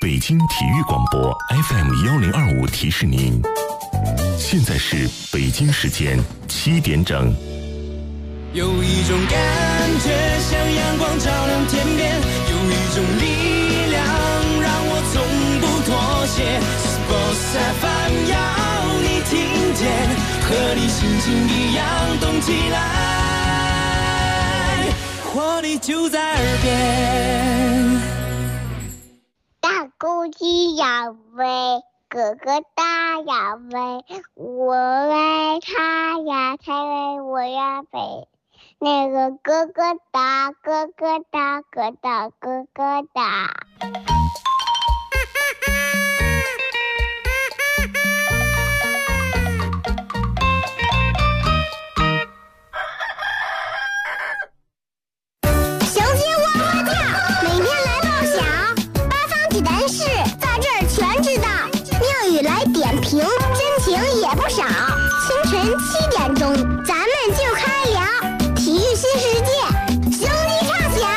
北京体育广播 FM1025提示您，现在是北京时间7点整。 有一种感觉像阳光照亮天边，有一种力量让我从不妥协。Sports FM 要你听见，和你心情一样动起来，活力就在耳边。 大公鸡要飞，哥哥大要飞，我爱他呀，他为我要飞。那个哥哥大，哥哥大，哥大，哥哥大。 雄鸡窝窝叫，每天来报晓，八方几单事，在这儿全知道。妙语来点评，真情也不少。清晨7点钟，咱们就开聊。体育新世界，雄鸡唱响。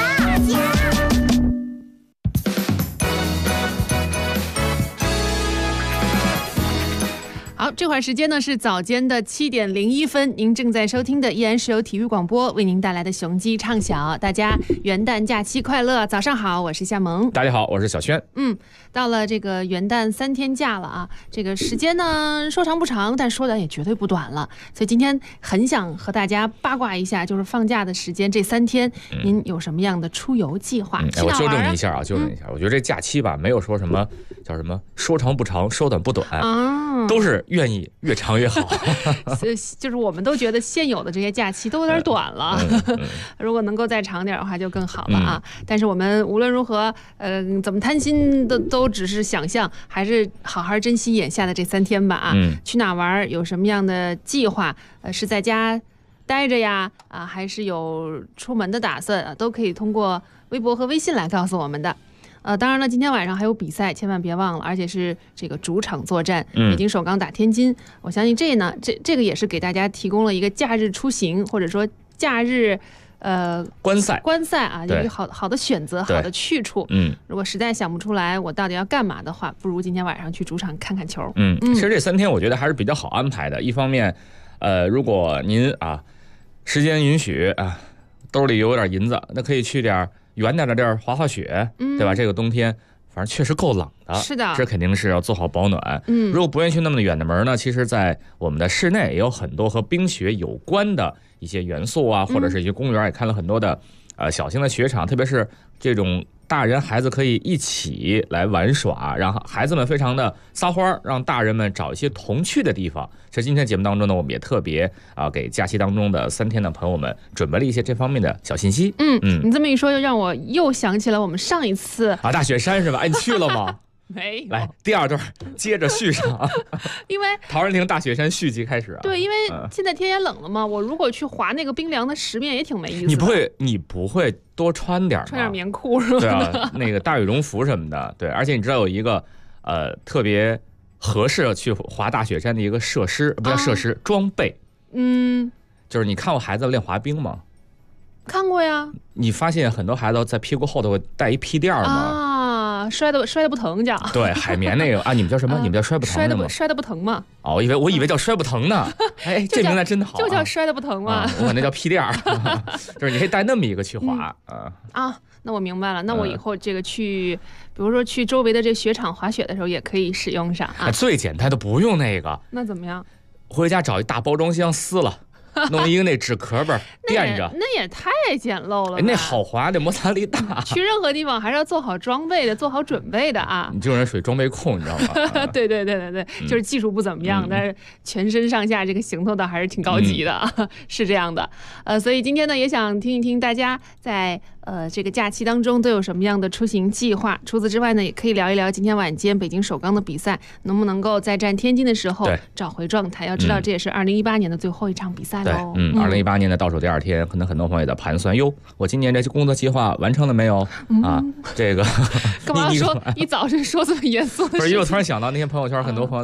好，这会儿时间呢是早间的7点01分，您正在收听的依然是由体育广播为您带来的雄鸡唱晓。大家元旦假期快乐，早上好，我是夏萌。 大家好，我是小轩。 到了这个元旦3天假了啊，这个时间呢说长不长，但说短也绝对不短了。所以今天很想和大家八卦一下，就是放假的时间这3天，您有什么样的出游计划？ 我纠正你一下啊，纠正一下，我觉得这假期吧，没有说什么叫什么说长不长，说短不短啊，都是愿意越长越好。 就是我们都觉得现有的这些假期都有点短了，如果能够再长点的话就更好了啊。但是我们无论如何，怎么贪心的都只是想象，还是好好珍惜眼下的这3天吧啊。去哪玩，有什么样的计划？是在家待着呀啊，还是有出门的打算啊？都可以通过微博和微信来告诉我们的。当然了，今天晚上还有比赛，千万别忘了，而且是这个主场作战，北京首钢打天津。我相信这个也是给大家提供了一个假日出行，或者说假日观赛啊，有一个好的选择，好的去处。如果实在想不出来我到底要干嘛的话，不如今天晚上去主场看看球。 其实这3天我觉得还是比较好安排的。一方面，如果您啊时间允许啊，兜里有点银子，那可以去点远点的地儿滑滑雪，对吧？这个冬天反正确实够冷的， 是的， 这肯定是要做好保暖。如果不愿意去那么远的门呢，其实在我们的室内也有很多和冰雪有关的一些元素啊，或者是一些公园，也看了很多的小型的雪场，特别是这种大人孩子可以一起来玩耍，让孩子们非常的撒欢，让大人们找一些童趣的地方。在今天节目当中呢，我们也特别给假期当中的3天的朋友们准备了一些这方面的小信息。 你这么一说，让我又想起了我们上一次大雪山是吧？你去了吗？ 没有。 来，第2段接着续上。 因为陶然亭大雪山续集开始啊。 对，因为现在天也冷了嘛，我如果去滑那个冰凉的石面也挺没意思的。 你不会多穿点吗？ 穿点棉裤是吧？ 对啊，那个大羽绒服什么的。对，而且你知道有一个特别合适去滑大雪山的一个设施，不叫设施，装备。就是你看过孩子练滑冰吗？ 看过呀。 你发现很多孩子在屁股后头会带一屁垫吗？ 摔得不疼叫。 对，海绵那个啊，你们叫什么？你们叫摔不疼吗？ 摔得不疼吗？ 我以为叫摔不疼呢。哎，这名字真好， 就叫摔得不疼嘛。 我管那叫屁垫，就是你可以带那么一个去滑那我明白了，那我以后这个去，比如说去周围的这雪场滑雪的时候，也可以使用上啊。 最简单的不用那个。 那怎么样？ 回家找一大包装箱撕了。弄一个那纸壳吧垫着， 那也太简陋了。 那好滑，那摩擦力大。 去任何地方还是要做好装备的，做好准备的啊。 你这种人属于装备控，你知道吗？ 对，就是技术不怎么样，但是全身上下这个行头倒还是挺高级的，是这样的。所以今天呢，也想听一听大家在这个假期当中都有什么样的出行计划。除此之外呢，也可以聊一聊今天晚间北京首钢的比赛能不能够在战天津的时候找回状态。要知道这也是2018年的最后一场比赛。 对，2018年的倒数第2天，可能很多朋友的盘算，我今年这工作计划完成了没有这个干嘛说一早晨说这么严肃的事情？ 不是，因为我突然想到那天朋友圈很多朋友在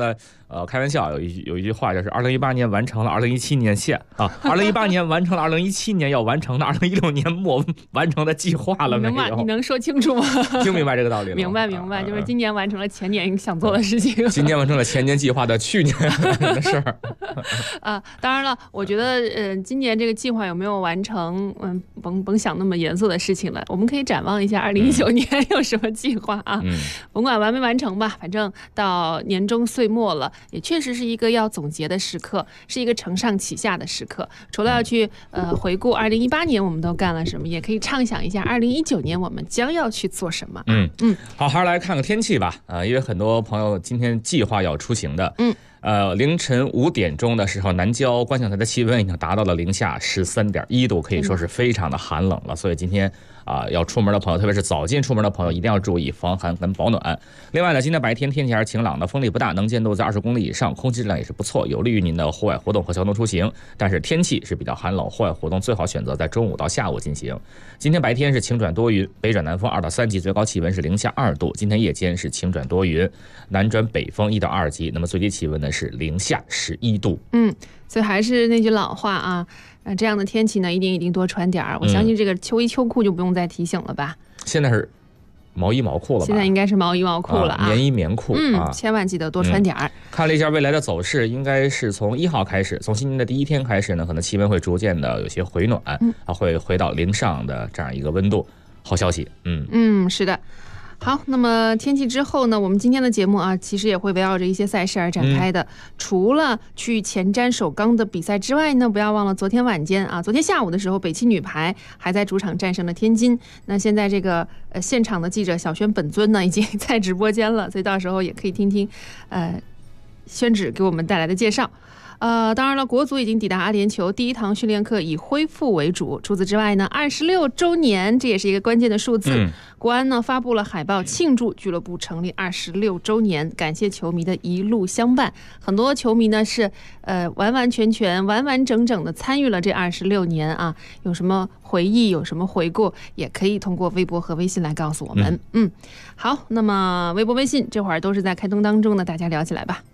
开玩笑，有一句话就是2018年完成了2017年线啊，2018年完成了2017年要完成的2016年末完成的计划了没有？ 你能说清楚吗？ 听明白这个道理了？ 明白，就是今年完成了前年想做的事情， 今年完成了前年计划的去年的事儿。 当然了，我觉得今年这个计划有没有完成，甭想那么严肃的事情了，我们可以展望一下2019年有什么计划啊？甭管完没完成吧，反正到年终岁末了。也确实是一个要总结的时刻，是一个承上启下的时刻。除了要去回顾2018年我们都干了什么，也可以畅想一下2019年我们将要去做什么。 好，还是来看看天气吧。因为很多朋友今天计划要出行的。凌晨5点钟的时候，南郊观象台的气温已经达到了零下13.1度，可以说是非常的寒冷了。所以今天要出门的朋友，特别是早进出门的朋友，一定要注意防寒跟保暖。另外呢，今天白天天气还是晴朗的，风力不大，能见度在20公里以上，空气质量也是不错，有利于您的户外活动和交通出行。但是天气是比较寒冷，户外活动最好选择在中午到下午进行。今天白天是晴转多云，北转南风2到3级，最高气温是零下2度。今天夜间是晴转多云，南转北风1到2级，那么最低气温呢是零下11度。 所以还是那句老话啊，这样的天气呢，一定多穿点儿。我相信这个秋衣秋裤就不用再提醒了吧？ 现在是毛衣毛裤了吧？ 现在应该是毛衣毛裤了啊， 棉衣棉裤千万记得多穿点儿。 看了一下未来的走势，应该是从1号开始，从新年的第一天开始呢，可能气温会逐渐的有些回暖，会回到零上的这样一个温度。好消息， 是的。好，那么天气之后呢，我们今天的节目啊，其实也会围绕着一些赛事而展开的。除了去前瞻首钢的比赛之外呢，不要忘了昨天晚间啊，昨天下午的时候，北汽女排还在主场战胜了天津。那现在这个现场的记者小轩本尊呢，已经在直播间了，所以到时候也可以听听宣芷给我们带来的介绍。当然了，国足已经抵达阿联酋，第一堂训练课以恢复为主。除此之外呢，26周年，这也是一个关键的数字。国安呢发布了海报庆祝俱乐部成立26周年，感谢球迷的一路相伴。很多球迷呢是完完整整的参与了这26年啊，有什么回忆，有什么回顾，也可以通过微博和微信来告诉我们。好，那么微博微信这会儿都是在开通当中呢，大家聊起来吧。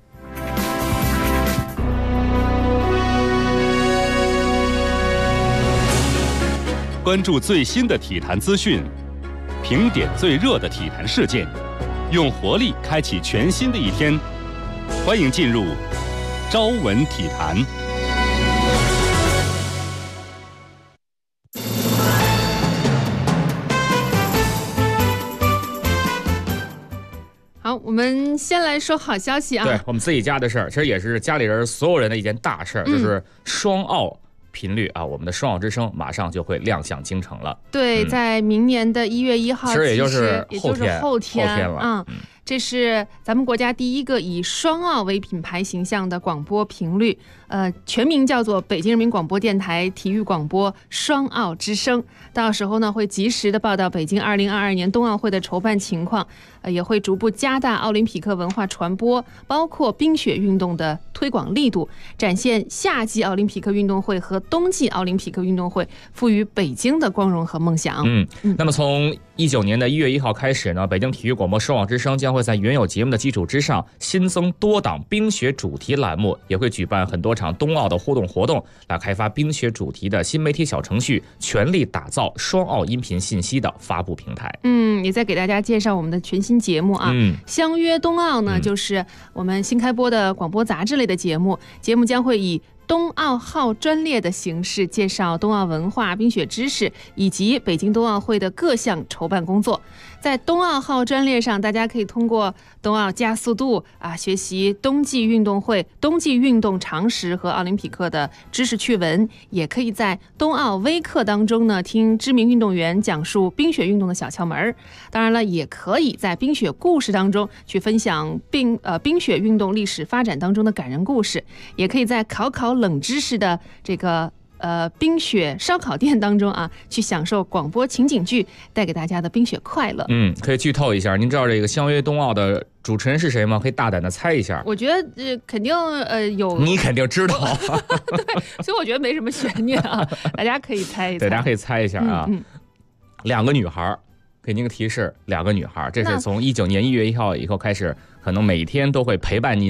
关注最新的体坛资讯，评点最热的体坛事件，用活力开启全新的一天。欢迎进入朝闻体坛。 好，我们先来说好消息啊！ 对我们自己家的事儿，其实也是家里人所有人的一件大事儿，就是双奥频率啊，我们的双奥之声马上就会亮相京城了。 对，在明年的1月1号， 其实也就是后天了。 这是咱们国家第一个以双奥为品牌形象的广播频率，全名叫做北京人民广播电台体育广播双奥之声。到时候呢，会及时的报道北京2022年冬奥会的筹办情况，也会逐步加大奥林匹克文化传播，包括冰雪运动的推广力度，展现夏季奥林匹克运动会和冬季奥林匹克运动会赋予北京的光荣和梦想。 那么从19年的1月1号开始呢，北京体育广播双奥之声将会在原有节目的基础之上新增多档冰雪主题栏目，也会举办很多场冬奥的互动活动，来开发冰雪主题的新媒体小程序，全力打造双奥音频信息的发布平台。 也在给大家介绍我们的全新节目啊。相约冬奥呢，就是我们新开播的广播杂志类的节目，节目将会以冬奥号专列的形式介绍冬奥文化、冰雪知识以及北京冬奥会的各项筹办工作。在冬奥号专列上，大家可以通过冬奥加速度学习冬季运动会、冬季运动常识和奥林匹克的知识趣闻，也可以在冬奥微课当中呢听知名运动员讲述冰雪运动的小窍门。当然了，也可以在冰雪故事当中去分享冰雪运动历史发展当中的感人故事，也可以在考冷知识的这个冰雪烧烤店当中去享受广播情景剧带给大家的冰雪快乐。 可以剧透一下，您知道这个相约冬奥的主持人是谁吗？可以大胆的猜一下。 我觉得肯定有， 你肯定知道。 对，所以我觉得没什么悬念啊，大家可以猜一猜。 大家可以猜一下啊。两个女孩，给您个提示，两个女孩，这是从19年1月1号以后开始，可能每天都会陪伴您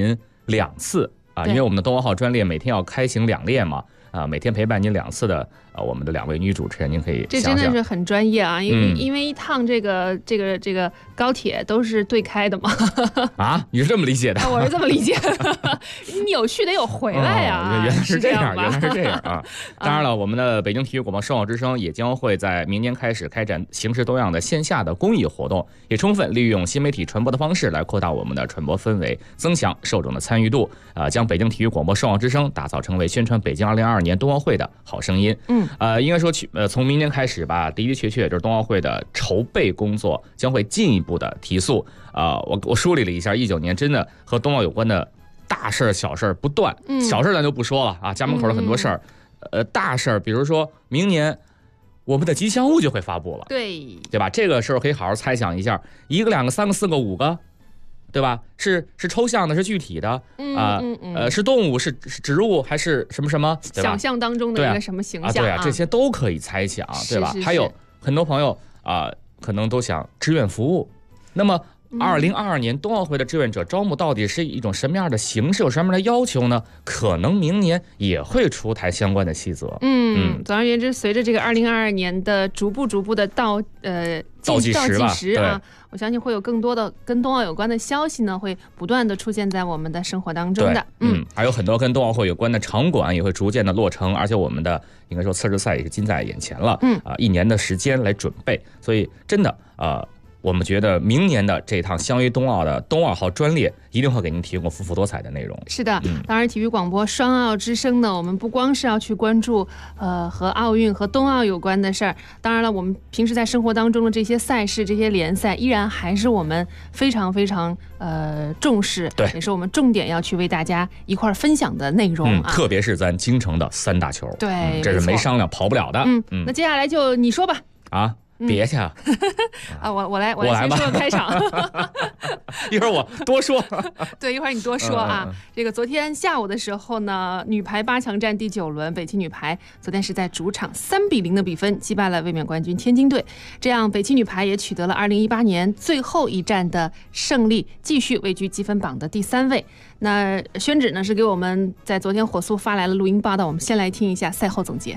2次啊，因为我们的冬奥号专列每天要开行2列嘛。每天陪伴您2次的我们的2位女主持人，您可以想想， 这真的是很专业啊！因为一趟这个高铁都是对开的嘛。 啊，你是这么理解的？ 我是这么理解的。你有去得有回来呀。 原来是这样，原来是这样啊！当然了，我们的北京体育广播声望之声也将会在明年开始开展形式多样的线下的公益活动，也充分利用新媒体传播的方式来扩大我们的传播氛围，增强受众的参与度，将北京体育广播声望之声打造成为宣传北京2022年冬奥会的好声音。应该说从明年开始吧，的的确确就是冬奥会的筹备工作将会进一步的提速。我梳理了一下，19年真的和冬奥有关的大事儿、小事儿不断。小事儿咱就不说了啊，家门口的很多事儿。大事儿，比如说明年我们的吉祥物就会发布了，对吧？这个时候可以好好猜想一下，1个、2个、3个、4个、5个。对吧？是抽象的，是具体的是动物，是植物，还是什么什么？ 想象当中的一个什么形象？ 对啊，这些都可以猜想，对吧？还有很多朋友可能都想志愿服务。那么，2022年冬奥会的志愿者招募到底是一种什么样的形式，有什么样的要求呢？可能明年也会出台相关的细则。 总而言之，随着这个2022年的逐步的倒计时啊，我相信会有更多的跟冬奥有关的消息呢，会不断的出现在我们的生活当中的。 还有很多跟冬奥会有关的场馆也会逐渐的落成，而且我们的应该说测试赛也是近在眼前了。1年的时间来准备，所以真的我们觉得明年的这趟相约冬奥的冬奥号专列一定会给您提供丰富多彩的内容。 是的，当然体育广播双奥之声呢，我们不光是要去关注和奥运和冬奥有关的事儿，当然了，我们平时在生活当中的这些赛事、这些联赛，依然还是我们非常非常重视， 对， 也是我们重点要去为大家一块分享的内容啊。 特别是咱京城的3大球， 对， 这是没商量跑不了的。 那接下来就你说吧。 别去啊！ 我来先说开场。 一会儿我多说。 对，一会儿你多说啊。这个昨天下午的时候呢，女排8强战第9轮，北汽女排昨天是在主场3-0的比分击败了卫冕冠军天津队，这样北汽女排也取得了2018年最后一战的胜利，继续位居积分榜的第3位。那宣芷呢是给我们在昨天火速发来了录音报道，我们先来听一下赛后总结。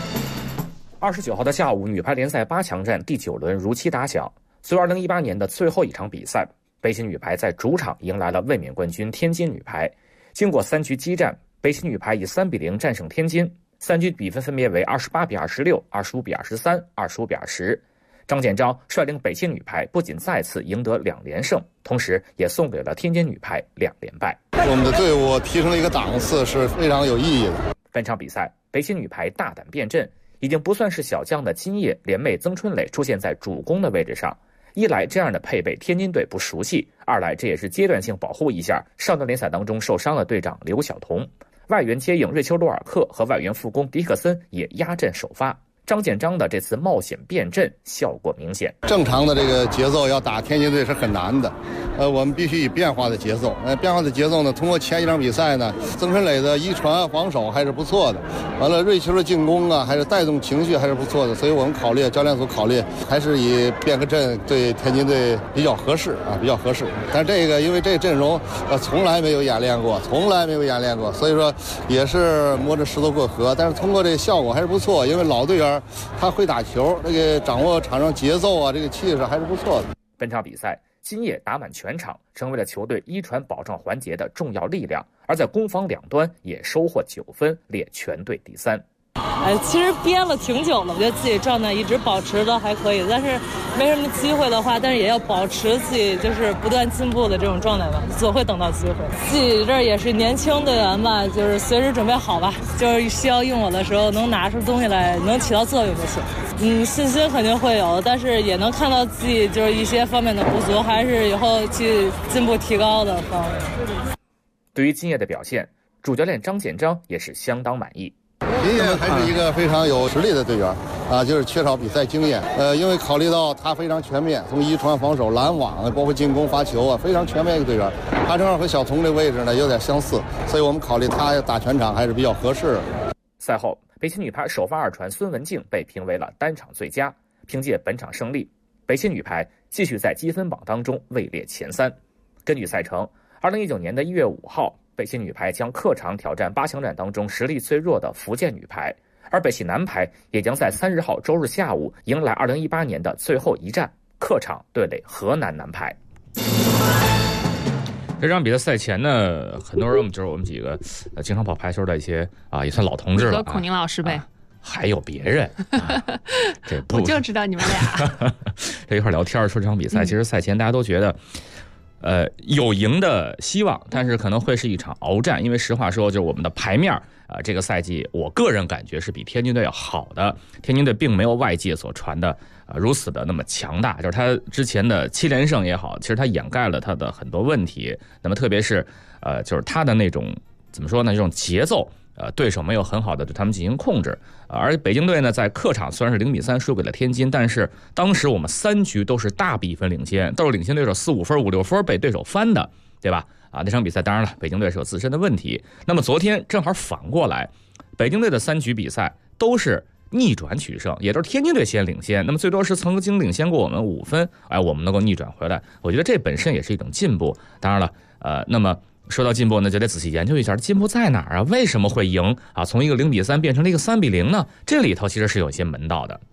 29号的下午，女排联赛8强战第9轮如期打响。随2018年的最后一场比赛，北汽女排在主场迎来了卫冕冠军天津女排。经过3局激战，北汽女排以3-0战胜天津，3局比分分别为28-26、25-23、25-20。张建章率领北汽女排不仅再次赢得2连胜，同时也送给了天津女排2连败。 我们的队伍提升了一个档次，是非常有意义的。 本场比赛，北汽女排大胆变阵，已经不算是小将的金烨连袂曾春蕾出现在主攻的位置上。一来这样的配备天津队不熟悉，二来这也是阶段性保护一下少年联赛当中受伤的队长刘晓彤。外援接应瑞秋·罗尔克和外援副攻迪克森也压阵首发。张建章的这次冒险变阵效果明显。 正常的这个节奏要打天津队是很难的，我们必须以变化的节奏。变化的节奏呢，通过前一场比赛呢，曾春蕾的一传防守还是不错的，完了瑞秋的进攻啊，还是带动情绪还是不错的，所以我们教练组考虑还是以变个阵对天津队比较合适啊，比较合适。但这个因为这个阵容从来没有演练过，所以说也是摸着石头过河。但是通过这个效果还是不错，因为老队员他会打球，这个掌握场上节奏啊，这个气势还是不错的。 本场比赛，金烨打满全场，成为了球队一传保障环节的重要力量，而在攻防两端也收获9分，列全队第3。 其实憋了挺久了，我觉得自己状态一直保持的还可以，但是没什么机会的话，但是也要保持自己就是不断进步的这种状态吧，总会等到机会。自己这儿也是年轻队员吧，就是随时准备好吧，就是需要用我的时候能拿出东西来，能起到作用就行。信心肯定会有，但是也能看到自己就是一些方面的不足，还是以后去进步提高的方面。 对于金烨的表现，主教练张建章也是相当满意。 金烨还是一个非常有实力的队员啊，就是缺少比赛经验。因为考虑到他非常全面，从一传防守、拦网，包括进攻、发球啊，非常全面一个队员。他正好和小童这位置呢有点相似，所以我们考虑他打全场还是比较合适的。 赛后，北汽女排首发2传孙文静被评为了单场最佳。凭借本场胜利，北汽女排继续在积分榜当中位列前3。根据赛程，2019年的1月5号， 北汽女排将客场挑战8强战当中实力最弱的福建女排，而北汽男排也将在3日号周日下午迎来2018年的最后一战，客场对垒河南男排。 这场比赛赛前呢，很多人就是我们几个经常跑排球的一些也算老同志了， 和孔宁老师呗。 还有别人，这不我就知道你们俩这一块聊天说这场比赛，其实赛前大家都觉得有赢的希望，但是可能会是一场鏖战，因为实话说，就是我们的牌面这个赛季我个人感觉是比天津队要好的。天津队并没有外界所传的如此的那么强大，就是他之前的7连胜也好，其实他掩盖了他的很多问题。那么特别是就是他的那种怎么说呢，这种节奏对手没有很好的对他们进行控制。而北京队呢，在客场虽然是0-3输给了天津，但是当时我们3局都是大比分领先，都是领先对手4-5分、5-6分被对手翻的，对吧？那场比赛当然了，北京队是有自身的问题。那么昨天正好反过来，北京队的3局比赛都是逆转取胜，也都是天津队先领先，那么最多是曾经领先过我们5分，我们能够逆转回来，我觉得这本身也是一种进步。当然了，那么说到进步呢，就得仔细研究一下进步在哪儿啊？为什么会赢啊？从一个0-3变成了一个3-0呢？这里头其实是有些门道的。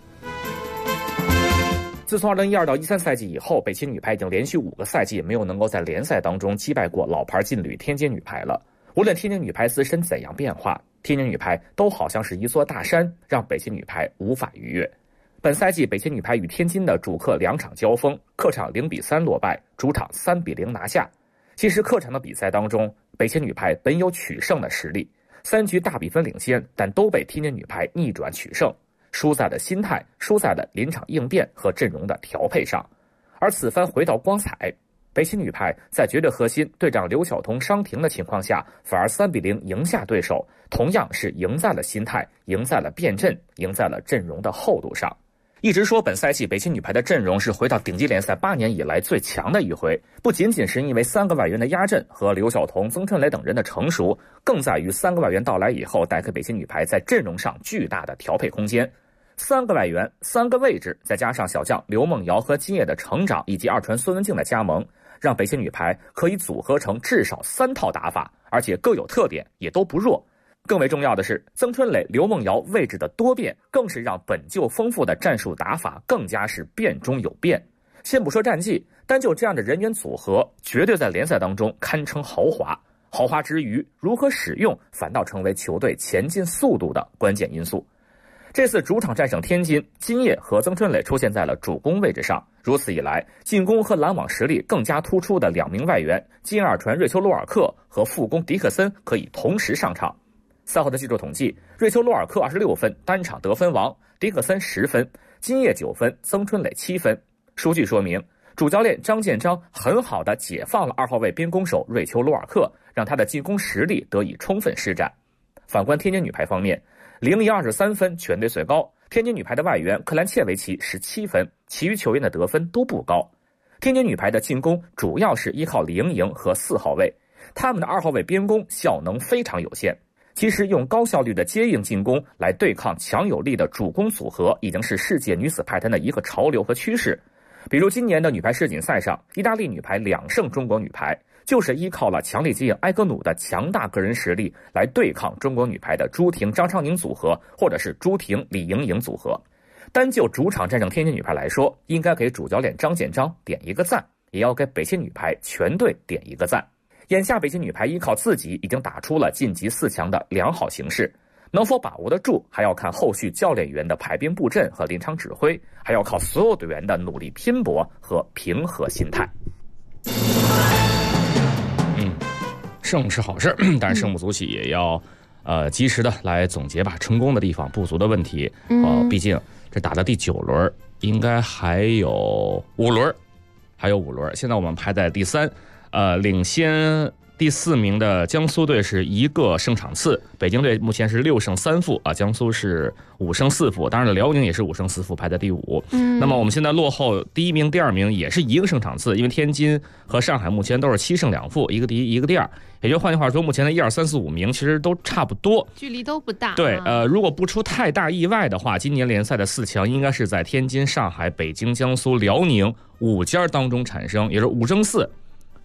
自从2012到13赛季以后，北汽女排已经连续5个赛季没有能够在联赛当中击败过老牌劲旅天津女排了。无论天津女排自身怎样变化，天津女排都好像是一座大山，让北汽女排无法逾越。本赛季北汽女排与天津的主客2场交锋，客场0-3落败，主场3-0拿下。其实客场的比赛当中，北汽女排本有取胜的实力，3局大比分领先，但都被天津女排逆转取胜，输在了心态，输在了临场应变和阵容的调配上。而此番回到光彩，北汽女排在绝对核心队长刘晓彤伤停的情况下，反而3-0赢下对手，同样是赢在了心态，赢在了变阵，赢在了阵容的厚度上。一直说本赛季北汽女排的阵容是回到顶级联赛8年以来最强的一回，不仅仅是因为3个外援的压阵和刘晓彤、曾春蕾等人的成熟，更在于3个外援到来以后带给北汽女排在阵容上巨大的调配空间。3个外援，3个位置，再加上小将刘梦瑶和金烨的成长，以及2传孙文静的加盟，让北汽女排可以组合成至少3套打法，而且各有特点，也都不弱。更为重要的是，曾春蕾、刘梦瑶位置的多变，更是让本就丰富的战术打法更加是变中有变。先不说战绩，单就这样的人员组合，绝对在联赛当中堪称豪华。豪华之余，如何使用，反倒成为球队前进速度的关键因素。这次主场战胜天津，金烨和曾春蕾出现在了主攻位置上。如此一来，进攻和拦网实力更加突出的2名外援金2传瑞秋·洛尔克和副攻迪克森可以同时上场。赛后的技术统计，瑞秋·洛尔克26分，单场得分王；迪克森10分，金烨9分，曾春蕾7分。数据说明，主教练张建章很好地解放了2号位边攻手瑞秋·洛尔克，让他的进攻实力得以充分施展。反观天津女排方面，0-23分全队最高，天津女排的外援克兰切维奇17分，其余球员的得分都不高。天津女排的进攻主要是依靠李盈莹和4号位，他们的2号位边攻效能非常有限。其实用高效率的接应进攻来对抗强有力的主攻组合，已经是世界女子排坛的一个潮流和趋势。比如今年的女排世锦赛上，意大利女排2胜中国女排，就是依靠了强力接应埃格努的强大个人实力来对抗中国女排的朱婷、张常宁组合，或者是朱婷、李盈莹组合。单就主场战胜天津女排来说，应该给主教练张建章点一个赞，也要给北汽女排全队点一个赞。眼下北汽女排依靠自己已经打出了晋级4强的良好形势，能否把握得住，还要看后续教练员的排兵布阵和临场指挥，还要靠所有队员的努力拼搏和平和心态。 胜是好事，但是胜不足喜，也要及时的来总结吧，成功的地方、不足的问题。毕竟这打到第9轮，应该还有5轮，现在我们排在第3。领先第4名的江苏队是1个胜场次，北京队目前是6胜3负江苏是5胜4负，当然了，辽宁也是5胜4负，排在第5。那么我们现在落后第1名、第2名也是1个胜场次，因为天津和上海目前都是7胜2负，一个第1，一个第2，也就换句话说，目前的1、2、3、4、5名其实都差不多， 距离都不大。 对，如果不出太大意外的话，今年联赛的4强应该是在天津、上海、北京、江苏、辽宁5家当中产生，也就是5争4。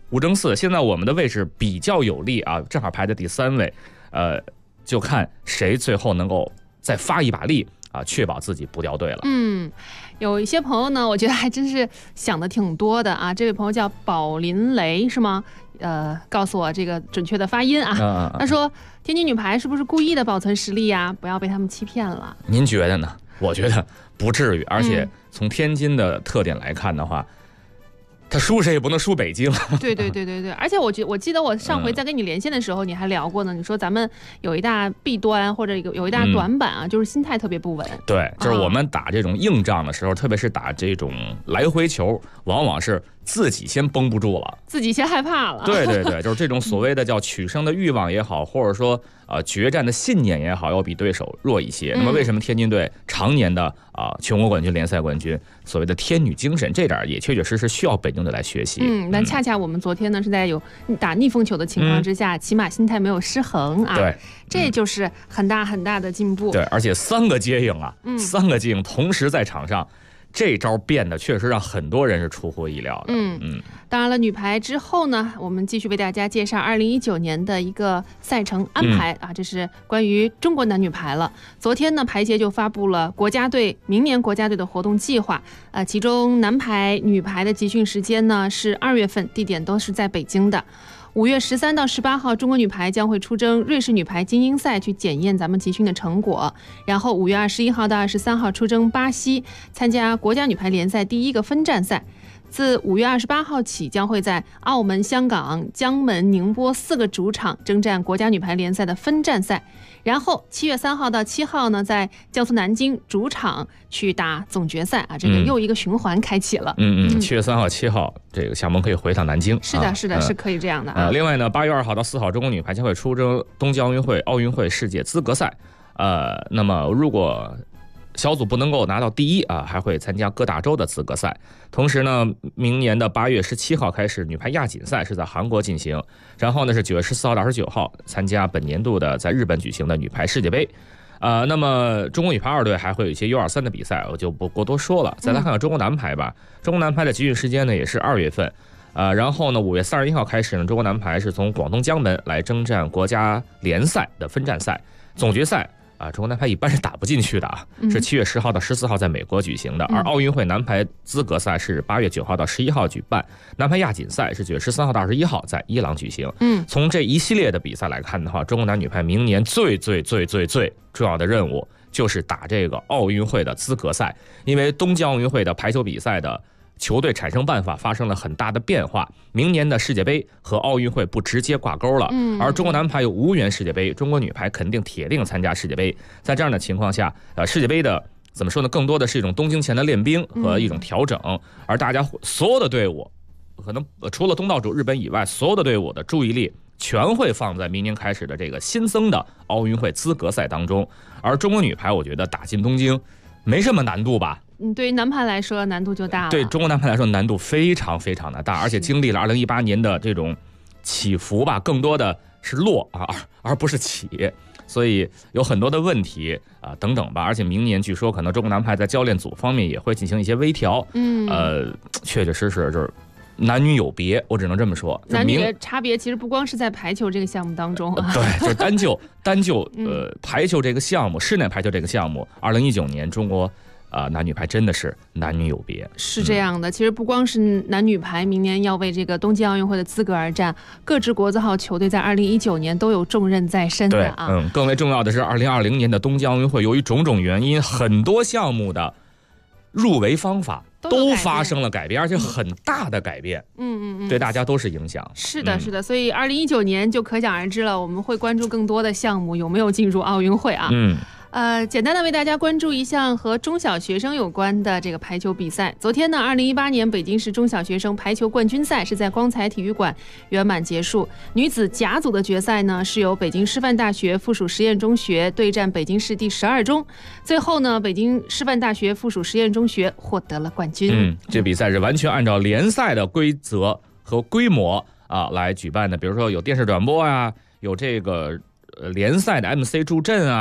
5争4，现在我们的位置比较有利啊，正好排在第3位，就看谁最后能够再发一把力啊，确保自己不掉队了。 有一些朋友呢，我觉得还真是想的挺多的啊。这位朋友叫宝林雷是吗？告诉我这个准确的发音啊。他说天津女排是不是故意的保存实力呀？不要被他们欺骗了。 您觉得呢？我觉得不至于，而且从天津的特点来看的话，他输谁也不能输北京。 对，而且我记得我上回在跟你连线的时候，你还聊过呢。你说咱们有一大弊端或者有一大短板啊，就是心态特别不稳。 对，就是我们打这种硬仗的时候，特别是打这种来回球，往往是自己先绷不住了， 自己先害怕了。 对，就是这种所谓的叫取胜的欲望也好，或者说决战的信念也好，要比对手弱一些。那么为什么天津队常年的全国冠军、联赛冠军，所谓的天女精神，这点也确确实实需要北京队来学习。 但恰恰我们昨天呢是在有打逆风球的情况之下，起码心态没有失衡啊。 对， 这就是很大很大的进步。 对，而且3个接应啊，3个接应同时在场上。这招变得确实让很多人是出乎意料的。 当然了，女排之后呢，我们继续为大家介绍2019年的一个赛程安排啊，这是关于中国男女排了。昨天呢，排协就发布了明年国家队的活动计划，其中男排、女排的集训时间呢是2月份，地点都是在北京的。5月13到18号，中国女排将会出征瑞士女排精英赛，去检验咱们集训的成果。然后5月21号到23号出征巴西，参加国家女排联赛第1个分站赛。自5月28号起，将会在澳门、香港、江门、宁波4个主场征战国家女排联赛的分站赛。然后7月3号到7号呢，在江苏南京主场去打总决赛啊，这个又一个循环开启了。 7月3号、7号，这个夏萌可以回趟南京。 是的，是可以这样的啊。 另外呢，8月2号到4号，中国女排将会出征东京奥运会世界资格赛。那么如果小组不能够拿到第1还会参加各大洲的资格赛。同时呢，明年的8月17号开始，女排亚锦赛是在韩国进行。然后呢是9月14号到29号参加本年度的在日本举行的女排世界杯。那么中国女排2队还会有一些U23的比赛，我就不过多说了。再来看看中国男排吧。中国男排的集训时间呢也是2月份。然后呢5月31号开始呢，中国男排是从广东江门来征战国家联赛的分站赛。总决赛中国男排一般是打不进去的是7月10号到14号在美国举行的。而奥运会男排资格赛是8月9号到11号举办，男排亚锦赛是9月13号到21号在伊朗举行。从这一系列的比赛来看的话，中国男女排明年最重要的任务就是打这个奥运会的资格赛，因为东京奥运会的排球比赛的球队产生办法发生了很大的变化，明年的世界杯和奥运会不直接挂钩了。而中国男排有无缘世界杯，中国女排肯定铁定参加世界杯。在这样的情况下，世界杯的怎么说呢？更多的是一种东京前的练兵和一种调整，而大家所有的队伍，可能除了东道主日本以外，所有的队伍的注意力全会放在明年开始的这个新增的奥运会资格赛当中。而中国女排，我觉得打进东京没什么难度吧。 对于男排来说难度就大了。 对中国男排来说难度非常的大，而且经历了2018年的这种起伏吧，更多的是落而不是起，所以有很多的问题等等吧。而且明年据说可能中国男排在教练组方面也会进行一些微调。确实就是男女有别，我只能这么说。 男女的差别其实不光是在排球这个项目当中。 对，就是单就排球这个项目，室内排球这个项目，2019年中国男女排真的是男女有别。 是这样的，其实不光是男女排明年要为这个东京奥运会的资格而战，各支国字号球队在2019年都有重任在身的啊。 更为重要的是2020年的东京奥运会，由于种种原因，很多项目的入围方法都发生了改变，而且很大的改变。对大家都是影响。 是的，所以2019年就可想而知了，我们会关注更多的项目有没有进入奥运会啊。简单的为大家关注一项和中小学生有关的这个排球比赛。昨天呢，2018年北京市中小学生排球冠军赛是在光彩体育馆圆满结束。女子甲组的决赛呢，是由北京师范大学附属实验中学对战北京市第12中，最后呢，北京师范大学附属实验中学获得了冠军。 这比赛是完全按照联赛的规则和规模来举办的，比如说有电视转播有这个联赛的 MC 助阵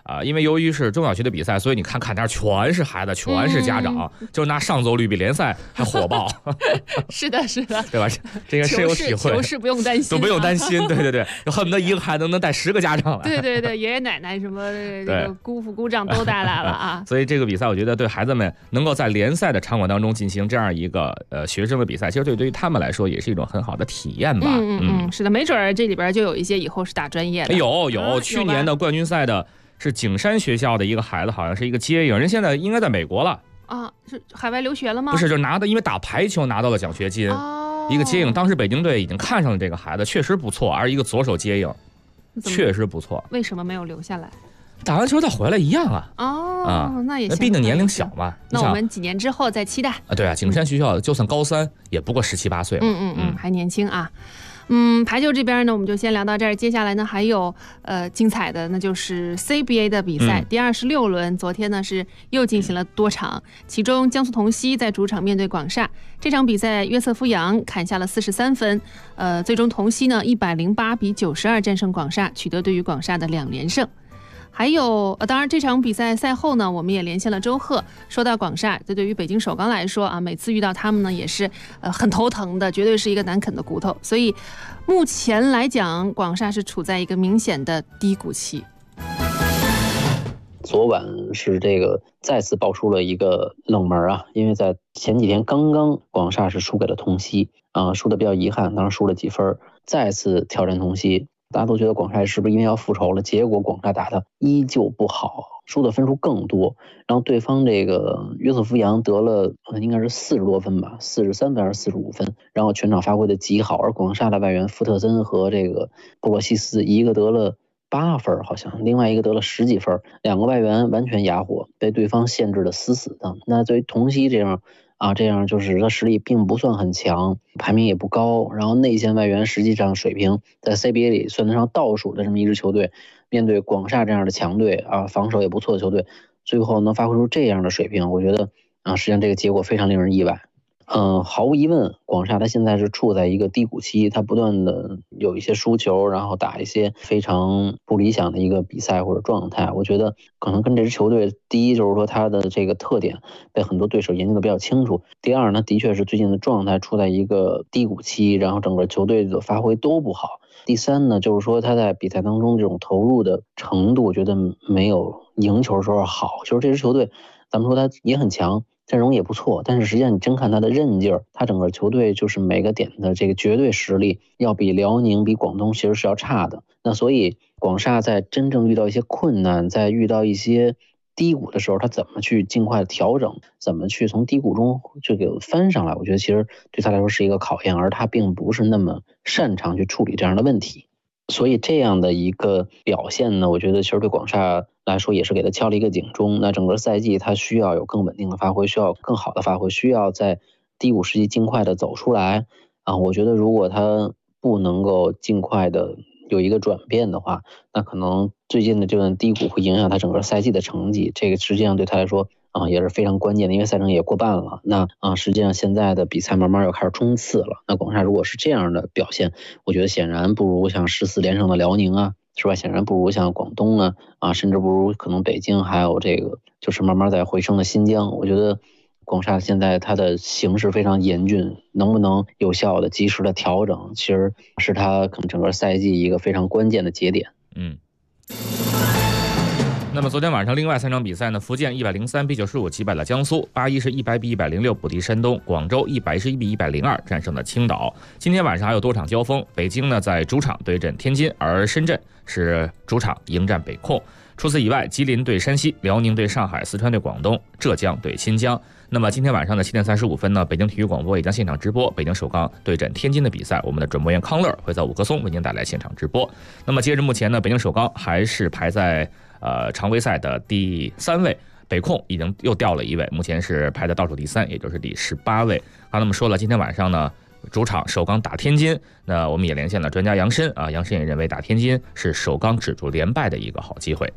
因为由于是中小学的比赛，所以你看台全是孩子，全是家长，就拿上座率比联赛还火爆。 是的， 对吧？这个深有体会。 球市不用担心， 都不用担心。对，就恨不得一个孩子能带10个家长来。 对，爷爷奶奶什么这个姑父姑丈都带来了啊。 所以这个比赛，我觉得对孩子们能够在联赛的场馆当中进行这样一个学生的比赛，其实对于他们来说也是一种很好的体验吧。 是的，没准这里边就有一些以后是打专业的。 有，去年的冠军赛的是景山学校的一个孩子，好像是一个接应，人现在应该在美国了啊，是海外留学了吗？ 不是，就因为打排球拿到了奖学金，一个接应。当时北京队已经看上了这个孩子，确实不错，而一个左手接应，确实不错。 为什么没有留下来？ 打完球再回来一样啊。 那也行， 毕竟年龄小嘛。 那我们几年之后再期待啊。对啊，景山学校就算高3，也不过17、18岁嘛。 还年轻啊。排球这边呢，我们就先聊到这儿。接下来呢，还有精彩的，那就是 CBA 的比赛，第26轮，昨天呢是又进行了多场，其中江苏铜溪在主场面对广厦，这场比赛约瑟夫杨砍下了43分，最终铜溪呢108比92战胜广厦，取得对于广厦的2连胜。还有当然这场比赛赛后呢，我们也连线了周贺。说到广厦，这对于北京首钢来说啊，每次遇到他们呢也是很头疼的，绝对是一个难啃的骨头。所以目前来讲，广厦是处在一个明显的低谷期。 昨晚是这个再次爆出了一个冷门啊，因为在前几天刚刚广厦是输给了铜溪输的比较遗憾，当然输了几分，再次挑战铜溪。大家都觉得广厦是不是因为要复仇了？结果广厦打的依旧不好，输的分数更多。然后对方这个约瑟夫杨得了应该是40多分吧，43分还是45分，然后全场发挥的极好。而广厦的外援福特森和这个布洛西斯，一个得了8分好像，另外一个得了10几分，2个外援完全哑火，被对方限制的死死的。那对于铜溪这样就是他实力并不算很强，排名也不高，然后内线外援实际上水平在 CBA 里算得上倒数的这么一支球队，面对广厦这样的强队防守也不错的球队，最后能发挥出这样的水平，我觉得实际上这个结果非常令人意外。毫无疑问，广厦他现在是处在一个低谷期，他不断的有一些输球，然后打一些非常不理想的一个比赛或者状态。我觉得可能跟这支球队，第一就是说他的这个特点被很多对手研究的比较清楚，第二呢，的确是最近的状态处在一个低谷期，然后整个球队的发挥都不好。第三呢，就是说他在比赛当中这种投入的程度，我觉得没有赢球的时候好。就是这支球队，咱们说他也很强，阵容也不错，但是实际上你真看他的韧劲儿，他整个球队就是每个点的这个绝对实力要比辽宁比广东其实是要差的。那所以广厦在真正遇到一些困难，在遇到一些低谷的时候，他怎么去尽快调整，怎么去从低谷中这个翻上来，我觉得其实对他来说是一个考验，而他并不是那么擅长去处理这样的问题。所以这样的一个表现呢，我觉得其实对广厦来说也是给他敲了一个警钟。那整个赛季他需要有更稳定的发挥，需要更好的发挥，需要在低谷时期尽快的走出来我觉得如果他不能够尽快的有一个转变的话，那可能最近的这段低谷会影响他整个赛季的成绩，这个实际上对他来说也是非常关键的，因为赛程也过半了。那实际上现在的比赛慢慢要开始冲刺了。那广厦如果是这样的表现，我觉得显然不如像14连胜的辽宁是吧？显然不如像广东甚至不如可能北京，还有这个就是慢慢在回升的新疆。我觉得广厦现在它的形势非常严峻，能不能有效的及时的调整，其实是他可能整个赛季一个非常关键的节点。 那么昨天晚上另外3场比赛呢，福建103比95击败了江苏，81是100比106不敌山东，广州111比102战胜了青岛。今天晚上还有多场交锋，北京呢在主场对阵天津，而深圳是主场迎战北控。除此以外，吉林对山西，辽宁对上海，四川对广东，浙江对新疆。那么今天晚上的7点35分呢，北京体育广播也将现场直播北京首钢对阵天津的比赛，我们的转播员康乐会在5棵松为您带来现场直播。那么截至目前呢，北京首钢还是排在常规赛的第3位，北控已经又掉了1位，目前是排在倒数第3，也就是第18位。刚才我们说了，今天晚上呢主场首钢打天津，那我们也连线了专家杨申杨申也认为打天津是首钢止住连败的一个好机会。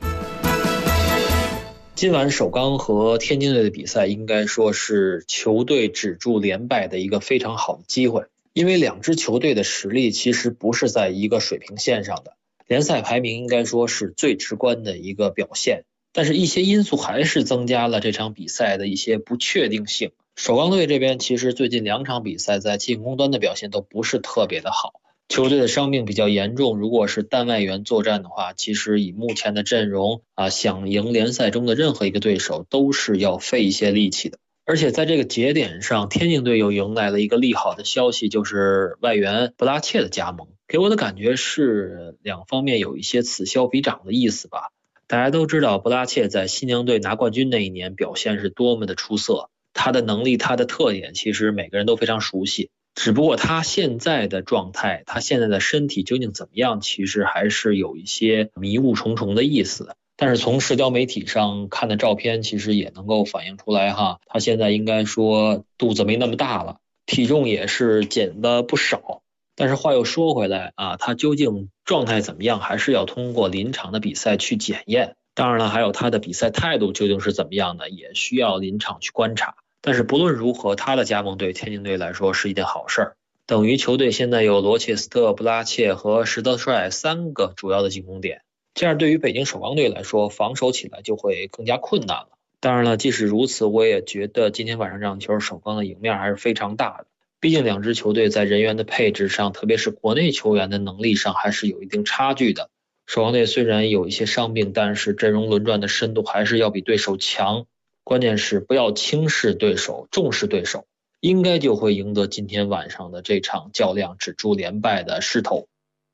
今晚首钢和天津队的比赛应该说是球队止住连败的一个非常好的机会，因为两支球队的实力其实不是在一个水平线上的。 联赛排名应该说是最直观的一个表现。但是一些因素还是增加了这场比赛的一些不确定性。首钢队这边其实最近2场比赛在进攻端的表现都不是特别的好，球队的伤病比较严重，如果是单外援作战的话，其实以目前的阵容想赢联赛中的任何一个对手都是要费一些力气的。而且在这个节点上，天津队又迎来了一个利好的消息，就是外援布拉切的加盟。给我的感觉是两方面有一些此消彼长的意思吧。大家都知道布拉切在新疆队拿冠军那一年表现是多么的出色，他的能力他的特点其实每个人都非常熟悉，只不过他现在的状态，他现在的身体究竟怎么样，其实还是有一些迷雾重重的意思的。但是从社交媒体上看的照片其实也能够反映出来他现在应该说肚子没那么大了，体重也是减了不少。但是话又说回来他究竟状态怎么样，还是要通过临场的比赛去检验。当然了，还有他的比赛态度究竟是怎么样的，也需要临场去观察。但是不论如何，他的加盟对天津队来说是一件好事儿，等于球队现在有罗切斯特、布拉切和石德帅3个主要的进攻点，这样对于北京首钢队来说防守起来就会更加困难了。当然了，即使如此，我也觉得今天晚上这场球首钢的赢面还是非常大的。毕竟两支球队在人员的配置上，特别是国内球员的能力上还是有一定差距的。首钢队虽然有一些伤病，但是阵容轮转的深度还是要比对手强。关键是不要轻视对手，重视对手，应该就会赢得今天晚上的这场较量止住连败的势头。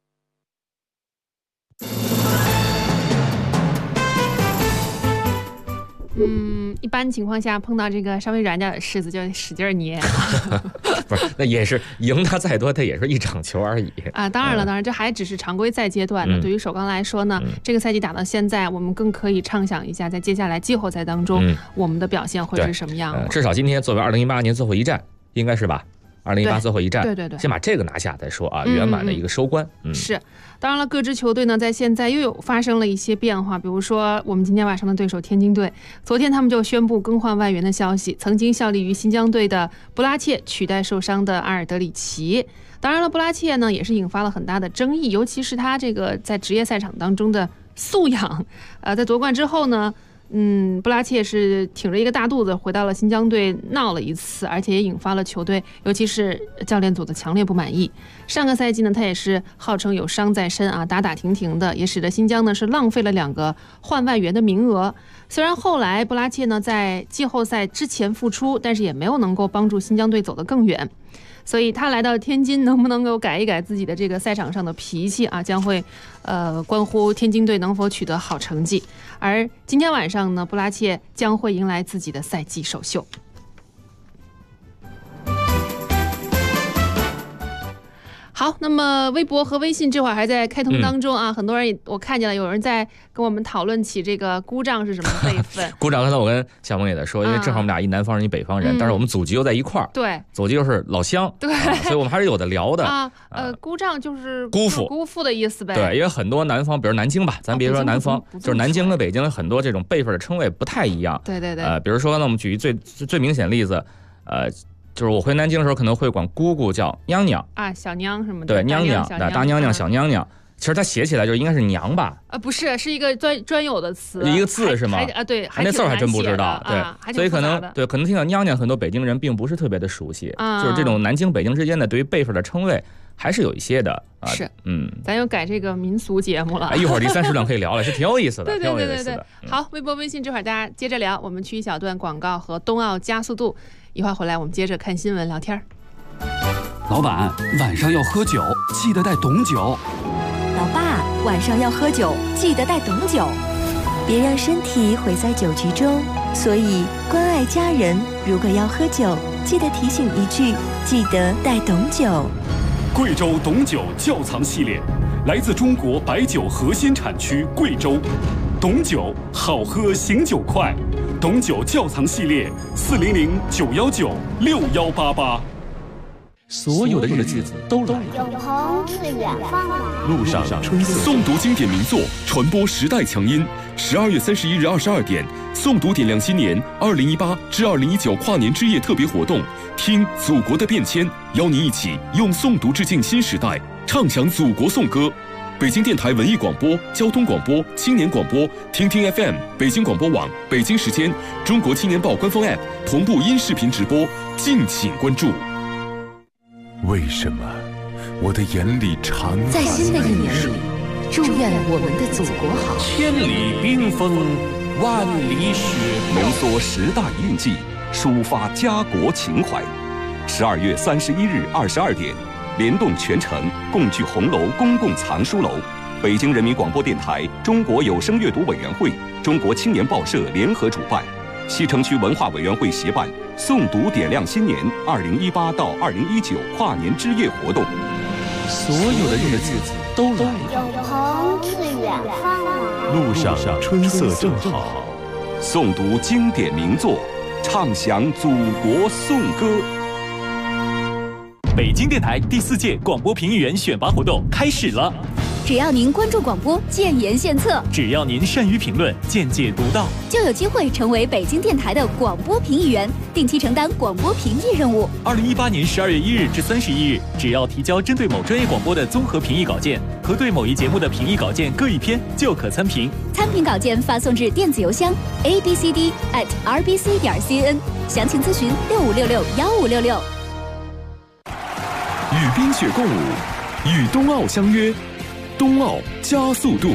一般情况下碰到这个稍微软点的柿子就使劲捏。 不是，那也是赢他再多，他也是一场球而已当然了，这还只是常规赛阶段的。对于首钢来说呢，这个赛季打到现在，我们更可以畅想一下，在接下来季后赛当中，我们的表现会是什么样至少今天作为2018年最后一战，应该是吧？2018最后一战， 对， 先把这个拿下再说圆满的一个收官。 是，当然了，各支球队呢在现在又有发生了一些变化，比如说我们今天晚上的对手天津队，昨天他们就宣布更换外援的消息，曾经效力于新疆队的布拉切取代受伤的阿尔德里奇。当然了，布拉切呢也是引发了很大的争议，尤其是他这个在职业赛场当中的素养。在夺冠之后呢，布拉切是挺着一个大肚子回到了新疆队闹了一次，而且也引发了球队尤其是教练组的强烈不满意。上个赛季呢，他也是号称有伤在身打停停的，也使得新疆呢是浪费了2个换外援的名额。虽然后来布拉切呢在季后赛之前复出，但是也没有能够帮助新疆队走得更远。所以他来到天津，能不能够改一改自己的这个赛场上的脾气将会关乎天津队能否取得好成绩。而今天晚上呢，布拉切将会迎来自己的赛季首秀。好，那么微博和微信这会儿还在开通当中很多人我看见了，有人在跟我们讨论起这个姑丈是什么辈分。 姑丈刚才我跟小萌也在说，因为正好我们俩一南方人一北方人，但是我们祖籍又在一块儿， 对， 祖籍又是老乡， 对， 所以我们还是有的聊的姑丈就是姑父的意思呗。 对，因为很多南方，比如南京吧，咱别说南方，就是南京和北京很多这种辈分的称谓不太一样。 对， 比如说呢，我们举一最明显的例子，就是我回南京的时候可能会管姑姑叫娘娘小娘什么的。 对，娘娘、大娘娘、小娘娘，其实它写起来就应该是娘吧？ 不是，是一个专有的词， 一个字是吗？ 对， 那字儿还真不知道。对，所以可能听到娘娘，很多北京人并不是特别的熟悉。就是这种南京北京之间的对于辈分的称谓还是有一些的。 是，咱又改这个民俗节目了。 一会儿第3时段可以聊了，是挺有意思的。 对。好，微博微信这会儿大家接着聊，我们去一小段广告和冬奥加速度，一会儿回来我们接着看新闻聊天。 老板，晚上要喝酒，记得带董酒。 老爸，晚上要喝酒，记得带董酒，别让身体毁在酒局中。所以关爱家人，如果要喝酒，记得提醒一句，记得带董酒。 贵州董酒窖藏系列，来自中国白酒核心产区贵州。董酒好喝醒酒快，董酒窖藏系列400-919-6188。 所有的日子都来了， 永恒是远方来， 路上春色。 诵读经典名作，传播时代强音。12月31日22点，诵读点亮新年2018至2019跨年之夜特别活动，听祖国的变迁，邀您一起用诵读致敬新时代，唱响祖国颂歌。 北京电台文艺广播、交通广播、青年广播、听听 FM、北京广播网、北京时间、中国青年报官方 App 同步音视频直播，敬请关注。 为什么我的眼里常在新的一年里，祝愿我们的祖国好。 千里冰封，万里雪浓缩10大印记，抒发家国情怀。12月31日22点，联动全城共聚红楼公共藏书楼，北京人民广播电台、中国有声阅读委员会、中国青年报社联合主办，西城区文化委员会协办诵读点亮新年2018到2019跨年之夜活动。 所有的日子都来了， 有朋自远方来， 路上春色正好， 诵读经典名作，唱响祖国颂歌。 北京电台第4届广播评议员选拔活动开始了。 只要您关注广播，建言献策； 只要您善于评论，见解独到， 就有机会成为北京电台的广播评议员，定期承担广播评议任务。 2018年12月1日至31日，只要提交针对某专业广播的综合评议稿件和对某一节目的评议稿件各1篇，就可参评。 参评稿件发送至电子邮箱 abcd@rbc.cn， 详情咨询65661566。 与冰雪共舞，与冬奥相约，冬奥加速度。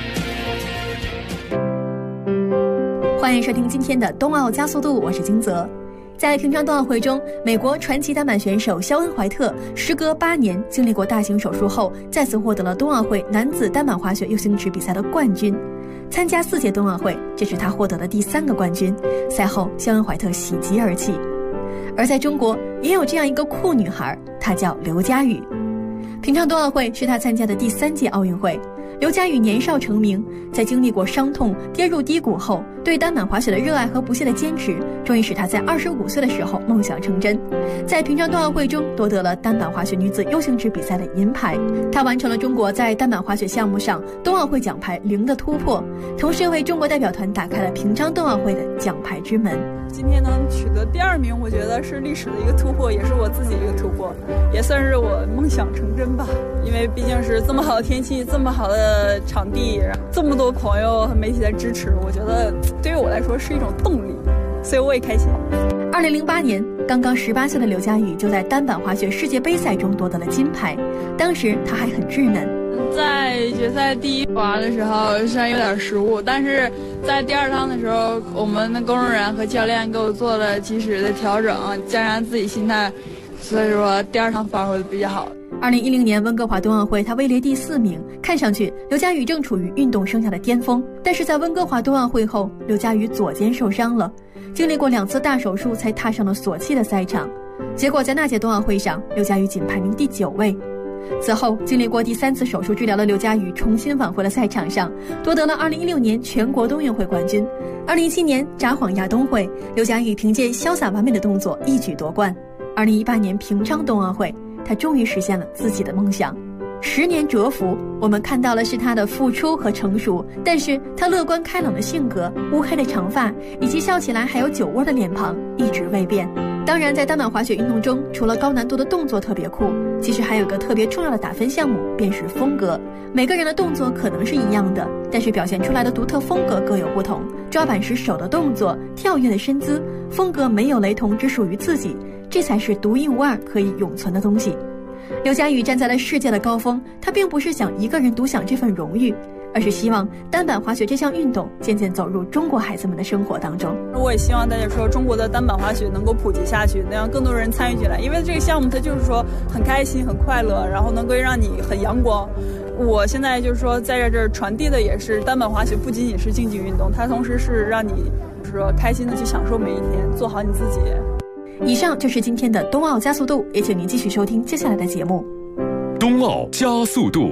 欢迎收听今天的冬奥加速度，我是金泽。在平昌冬奥会中，美国传奇单板选手肖恩·怀特时隔8年经历过大型手术后，再次获得了冬奥会男子单板滑雪U型池比赛的冠军。参加4届冬奥会，这是他获得的第3个冠军。赛后，肖恩·怀特喜极而泣。而在中国，也有这样一个酷女孩，她叫刘佳宇。平昌冬奥会是她参加的第3届奥运会。刘佳宇年少成名，在经历过伤痛、跌入低谷后，对单板滑雪的热爱和不懈的坚持，终于使她在25岁的时候梦想成真，在平昌冬奥会中夺得了单板滑雪女子U型池比赛的银牌。她完成了中国在单板滑雪项目上冬奥会奖牌0的突破，同时为中国代表团打开了平昌冬奥会的奖牌之门。 今天能取得第2名，我觉得是历史的一个突破，也是我自己一个突破，也算是我梦想成真吧。因为毕竟是这么好的天气，这么好的场地，这么多朋友和媒体的支持，我觉得对于我来说是一种动力，所以我也开心。 2008年，刚刚18岁的刘佳宇就在单板滑雪世界杯赛中夺得了金牌，当时她还很稚嫩。 在决赛第1滑的时候虽然有点失误，但是在第2趟的时候，我们的工作人员和教练给我做了及时的调整，加上自己心态，所以说第2趟发挥的比较好。 2010年温哥华冬奥会，她位列第4名，看上去刘佳宇正处于运动生涯的巅峰。但是在温哥华冬奥会后，刘佳宇左肩受伤了，经历过2次大手术才踏上了索契的赛场。结果在那届冬奥会上，刘佳宇仅排名第9位。此后，经历过第3次手术治疗的刘佳宇重新返回了赛场上，夺得了2016年全国冬运会冠军。2017年札幌亚冬会，刘佳宇凭借潇洒完美的动作一举夺冠。2018年平昌冬奥会，他终于实现了自己的梦想。10年蛰伏，我们看到的是他的付出和成熟，但是他乐观开朗的性格、乌黑的长发以及笑起来还有酒窝的脸庞一直未变。当然，在单板滑雪运动中，除了高难度的动作特别酷，其实还有个特别重要的打分项目，便是风格。每个人的动作可能是一样的，但是表现出来的独特风格各有不同。抓板时手的动作、跳跃的身姿，风格没有雷同，只属于自己，这才是独一无二可以永存的东西。刘佳宇站在了世界的高峰，他并不是想一个人独享这份荣誉，而是希望单板滑雪这项运动渐渐走入中国孩子们的生活当中。 我也希望大家说中国的单板滑雪能够普及下去，能让更多人参与进来，因为这个项目它就是说很开心很快乐，然后能够让你很阳光。我现在就是说在这儿传递的也是单板滑雪不仅仅是竞技运动，它同时是让你就是说开心的去享受每一天，做好你自己。 以上就是今天的冬奥加速度，也请您继续收听接下来的节目。 冬奥加速度。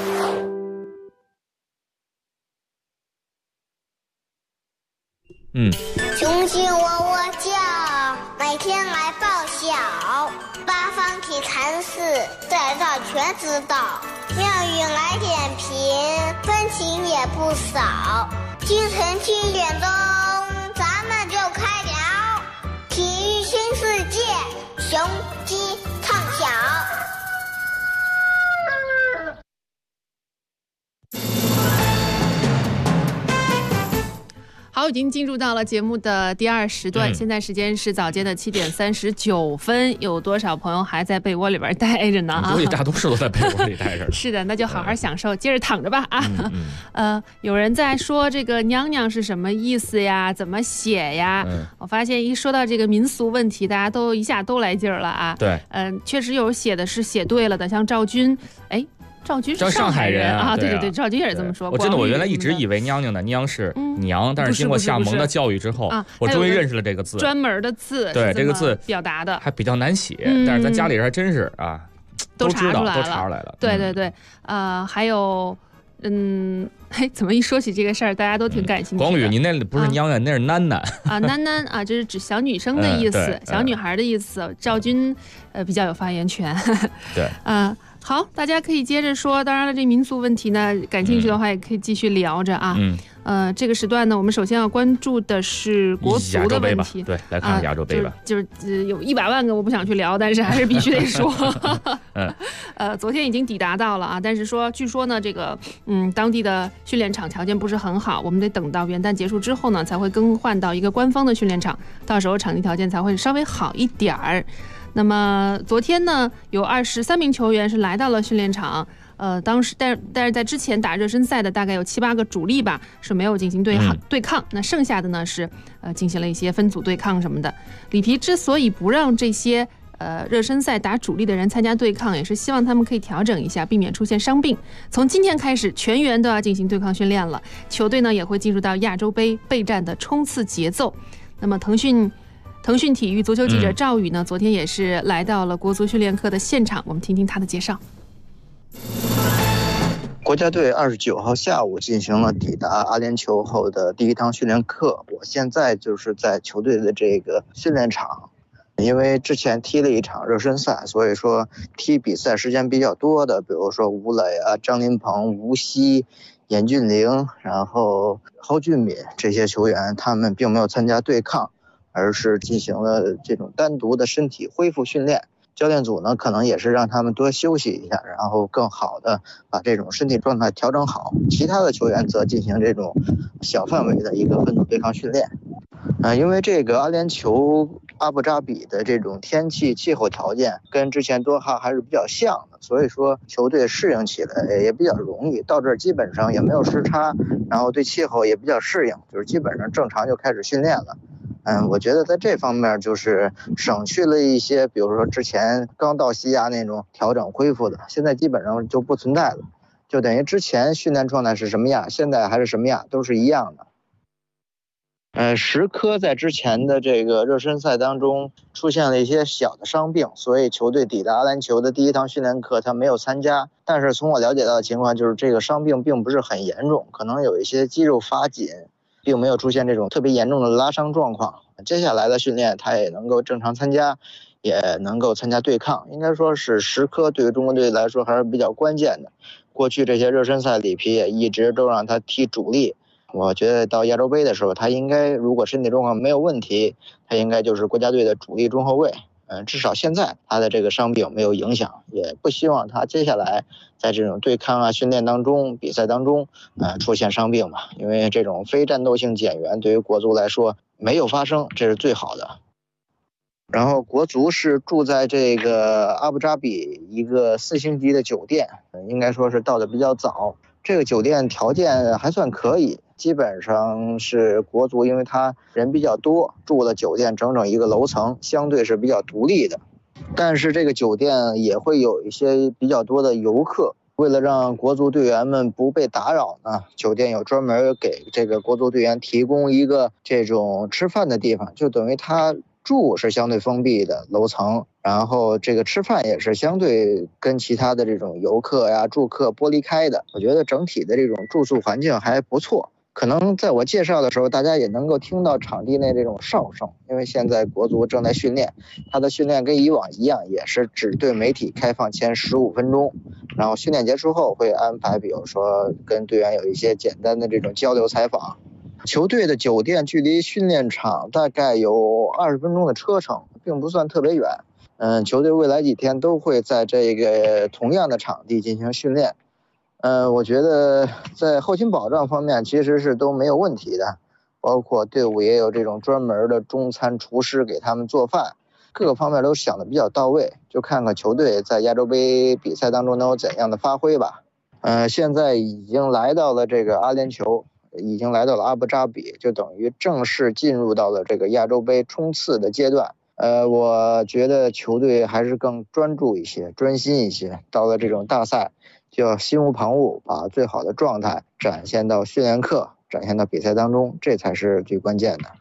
雄心窝窝叫，每天来报晓，八方体坛事，在这全知道。妙语来点评，分情也不少。清晨7点钟，咱们就开聊体育新世界，雄鸡唱响。 好，已经进入到了节目的第2时段，现在时间是早间的7点39分。有多少朋友还在被窝里边待着呢？ 估计大多数都在被窝里待着。 是的，那就好好享受，接着躺着吧啊。有人在说这个娘娘是什么意思呀？怎么写呀？我发现一说到这个民俗问题，大家都一下都来劲儿了啊。 对， 确实有写的是写对了的，像赵军，赵军是上海人啊，对，赵军也是这么说。 我原来一直以为娘娘的娘是娘，但是经过夏萌的教育之后，我终于认识了这个字， 专门的字， 对这个字表达的还比较难写，但是咱家里人还真是啊，都查出来了。 对，还有。怎么一说起这个事儿，大家都挺感兴趣的。 广宇，你那不是娘娘，那是囡囡啊，囡囡啊，这是指小女生的意思，小女孩的意思。赵军比较有发言权。 对好，大家可以接着说。当然了，这民俗问题呢，感兴趣的话也可以继续聊着啊。这个时段呢，我们首先要关注的是国足的问题。 对，来看看亚洲杯吧。 就是有100万个我不想去聊，但是还是必须得说。昨天已经抵达到了啊，但是据说呢，这个当地的训练场条件不是很好，我们得等到元旦结束之后呢，才会更换到一个官方的训练场，到时候场地条件才会稍微好一点儿。那么昨天呢，有23名球员是来到了训练场。当时但是在之前打热身赛的大概有7、8个主力吧是没有进行对抗，那剩下的呢是进行了一些分组对抗什么的。里皮之所以不让这些热身赛打主力的人参加对抗，也是希望他们可以调整一下，避免出现伤病。从今天开始，全员都要进行对抗训练了，球队呢也会进入到亚洲杯备战的冲刺节奏。那么腾讯体育足球记者赵宇呢，昨天也是来到了国足训练课的现场，我们听听他的介绍。 国家队29号下午进行了抵达阿联酋后的第一堂训练课，我现在就是在球队的这个训练场。因为之前踢了一场热身赛，所以说踢比赛时间比较多的，比如说吴磊啊、张琳芃、吴曦、严俊凌，然后蒿俊闵这些球员，他们并没有参加对抗，而是进行了这种单独的身体恢复训练。教练组呢，可能也是让他们多休息一下，然后更好的把这种身体状态调整好。其他的球员则进行这种小范围的一个分组对抗训练。因为这个阿联酋阿布扎比的这种天气气候条件跟之前多哈还是比较像的，所以说球队适应起来也比较容易，到这儿基本上也没有时差，然后对气候也比较适应，就是基本上正常就开始训练了。我觉得在这方面就是省去了一些，比如说之前刚到西亚那种调整恢复的，现在基本上就不存在了，就等于之前训练状态是什么样，现在还是什么样，都是一样的。石科在之前的这个热身赛当中出现了一些小的伤病，所以球队抵达阿联酋的第一堂训练课他没有参加。但是从我了解到的情况就是这个伤病并不是很严重，可能有一些肌肉发紧，并没有出现这种特别严重的拉伤状况。接下来的训练他也能够正常参加，也能够参加对抗，应该说是石科对于中国队来说还是比较关键的。过去这些热身赛里皮也一直都让他踢主力，我觉得到亚洲杯的时候他应该，如果身体状况没有问题，他应该就是国家队的主力中后卫。至少现在他的这个伤病没有影响，也不希望他接下来在这种对抗训练当中、比赛当中出现伤病吧，因为这种非战斗性减员对于国足来说没有发生，这是最好的。然后国足是住在这个阿布扎比一个4星级的酒店，应该说是到的比较早，这个酒店条件还算可以，基本上是国足因为他人比较多，住了酒店整整一个楼层，相对是比较独立的。但是这个酒店也会有一些比较多的游客，为了让国足队员们不被打扰呢，酒店有专门给这个国足队员提供一个这种吃饭的地方，就等于他住是相对封闭的楼层，然后这个吃饭也是相对跟其他的这种游客呀、住客剥离开的。我觉得整体的这种住宿环境还不错。可能在我介绍的时候，大家也能够听到场地内这种哨声，因为现在国足正在训练，他的训练跟以往一样，也是只对媒体开放前15分钟，然后训练结束后会安排，比如说跟队员有一些简单的这种交流采访。球队的酒店距离训练场大概有20分钟的车程，并不算特别远。球队未来几天都会在这个同样的场地进行训练。 我觉得在后勤保障方面其实是都没有问题的。国足队员们在训练的时候，他们也会有一些比较多的这种休息时间，比如说中午休息，然后中午休息之后会安排，比如说跟队员有一些简单的这种交流采访。球队的酒店距离训练场大概有20分钟的车程，并不算特别远。球队未来几天都会在这个同样的场地进行训练。我觉得在后勤保障方面其实是都没有问题的。 包括队伍也有这种专门的中餐厨师给他们做饭，各个方面都想得比较到位，就看看球队在亚洲杯比赛当中能有怎样的发挥吧。现在已经来到了这个阿联酋，已经来到了阿布扎比，就等于正式进入到了这个亚洲杯冲刺的阶段。我觉得球队还是更专注一些，专心一些，到了这种大赛就要心无旁骛，把最好的状态展现到训练课，展现到比赛当中，这才是最关键的。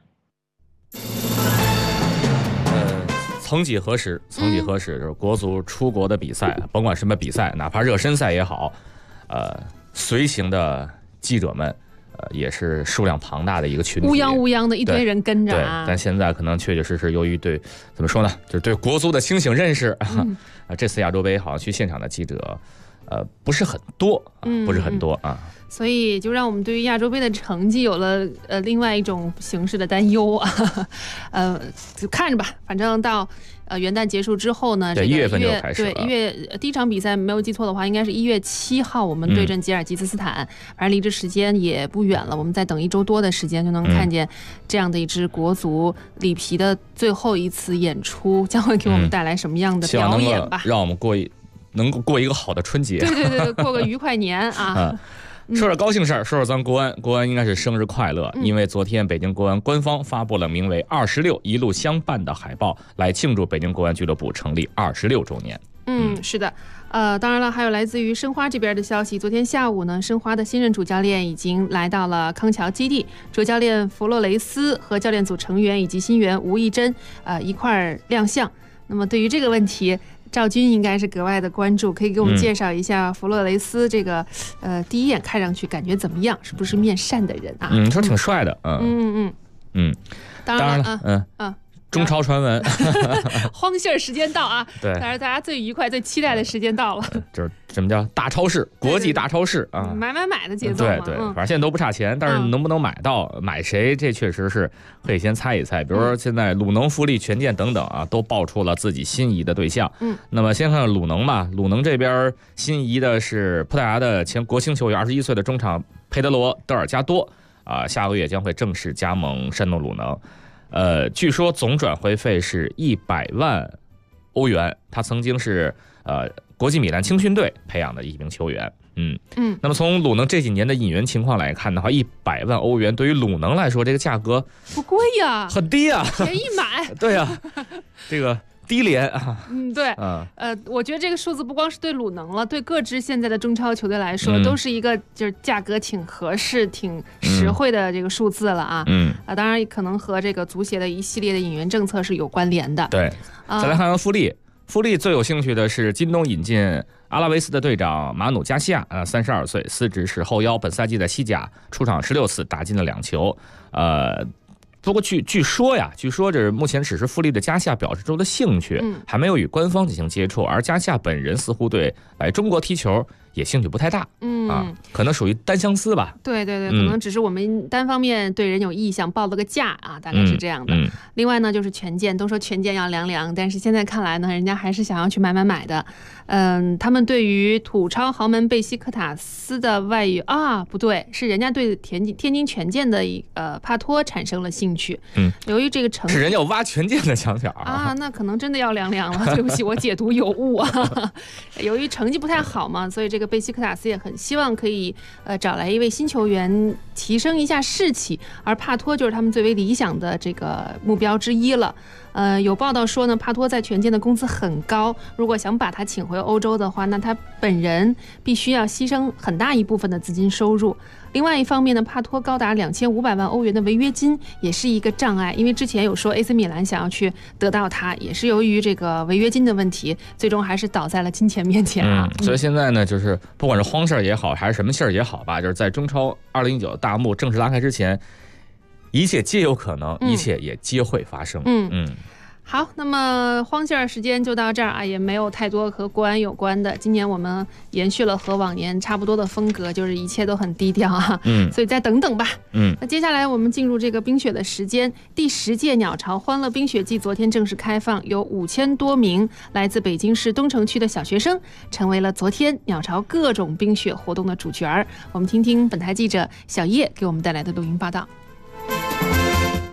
曾几何时，就是国足出国的比赛，甭管什么比赛，哪怕热身赛也好，随行的记者们，也是数量庞大的一个群体， 乌泱的一堆人跟着啊。但现在可能确确实实由于对怎么说呢，就是对国足的清醒认识，这次亚洲杯好像去现场的记者，不是很多，不是很多啊。 所以就让我们对于亚洲杯的成绩有了另外一种形式的担忧啊，就看着吧，反正到元旦结束之后呢， 对，1月份就开始了。 对，1月第一场比赛没有记错的话，应该是1月7号，我们对阵吉尔吉斯斯坦，反正离这时间也不远了，我们再等1周多的时间就能看见这样的一支国足里皮的最后一次演出，将会给我们带来什么样的表演吧？ 让我们能够过一个好的春节， 对，过个愉快年啊。 说说高兴事儿，说说咱国安应该是生日快乐，因为昨天北京国安官方发布了名为26一路相伴的海报，来庆祝北京国安俱乐部成立26周年。 是的，当然了，还有来自于申花这边的消息。昨天下午呢，申花的新任主教练已经来到了康桥基地，主教练弗洛雷斯和教练组成员以及新援吴亦珍一块儿亮相。那么对于这个问题，赵军应该是格外的关注，可以给我们介绍一下弗洛雷斯这个第一眼看上去感觉怎么样？是不是面善的人啊？ 说挺帅的， 当然了， 中超传闻， 荒信儿时间到啊！ 对， 当然大家最愉快、最期待的时间到了， 就是什么叫大超市，国际大超市啊， 买的节奏嘛。对，反正现在都不差钱，但是能不能买到，买谁，这确实是可以先猜一猜。比如说现在鲁能、富力、权健等等啊，都爆出了自己心仪的对象。那么先看看鲁能吧，鲁能这边心仪的是葡萄牙的前国青球员，21岁的中场佩德罗·德尔加多啊，下个月将会正式加盟山东鲁能。据说总转会费是100万欧元，他曾经是国际米兰青训队培养的一名球员。那么从鲁能这几年的引援情况来看的话，100万欧元对于鲁能来说，这个价格不贵呀， 很低呀， 便宜买。 对呀，这个低廉啊。 对，我觉得这个数字不光是对鲁能了，对各支现在的中超球队来说，都是一个就是价格挺合适、挺实惠的这个数字了啊。当然可能和这个足协的一系列的引援政策是有关联的。 对，再来看看富力。富力最有兴趣的是今冬引进阿拉维斯的队长马努加西亚，32岁，司职是后腰，本赛季在西甲出场16次，打进了2球。不过据说这目前只是富力的加西亚表示出的兴趣，还没有与官方进行接触，而加西亚本人似乎对来中国踢球也兴趣不太大，可能属于单相思吧。 对，可能只是我们单方面对人有意向，报了个价啊，大概是这样的。另外呢，就是权健，都说权健要凉，但是现在看来呢，人家还是想要去买的。他们对于土超豪门贝西克塔斯的外援不对，是人家对天津权健的帕托产生了兴趣。由于这个成绩是人家挖权健的墙角啊，那可能真的要凉了。对不起，我解读有误啊。由于成绩不太好嘛，所以这个贝西克塔斯也很希望可以找来一位新球员提升一下士气，而帕托就是他们最为理想的这个目标之一了。有报道说呢，帕托在权健的工资很高，如果想把他请回欧洲的话，那他本人必须要牺牲很大一部分的资金收入。另外一方面呢，帕托高达2500万欧元的违约金也是一个障碍，因为之前有说 AC 米兰想要去得到他，也是由于这个违约金的问题，最终还是倒在了金钱面前啊。 所以现在呢，就是不管是荒事儿也好，还是什么事儿也好吧，就是在中超2019大幕正式拉开之前，一切皆有可能，一切也皆会发生。 好，那么荒信儿时间就到这儿啊，也没有太多和国安有关的。今年我们延续了和往年差不多的风格，就是一切都很低调啊。所以再等等吧。那接下来我们进入这个冰雪的时间。第10届鸟巢欢乐冰雪季昨天正式开放，有5000多名来自北京市东城区的小学生成为了昨天鸟巢各种冰雪活动的主角儿。我们听听本台记者小叶给我们带来的录音报道。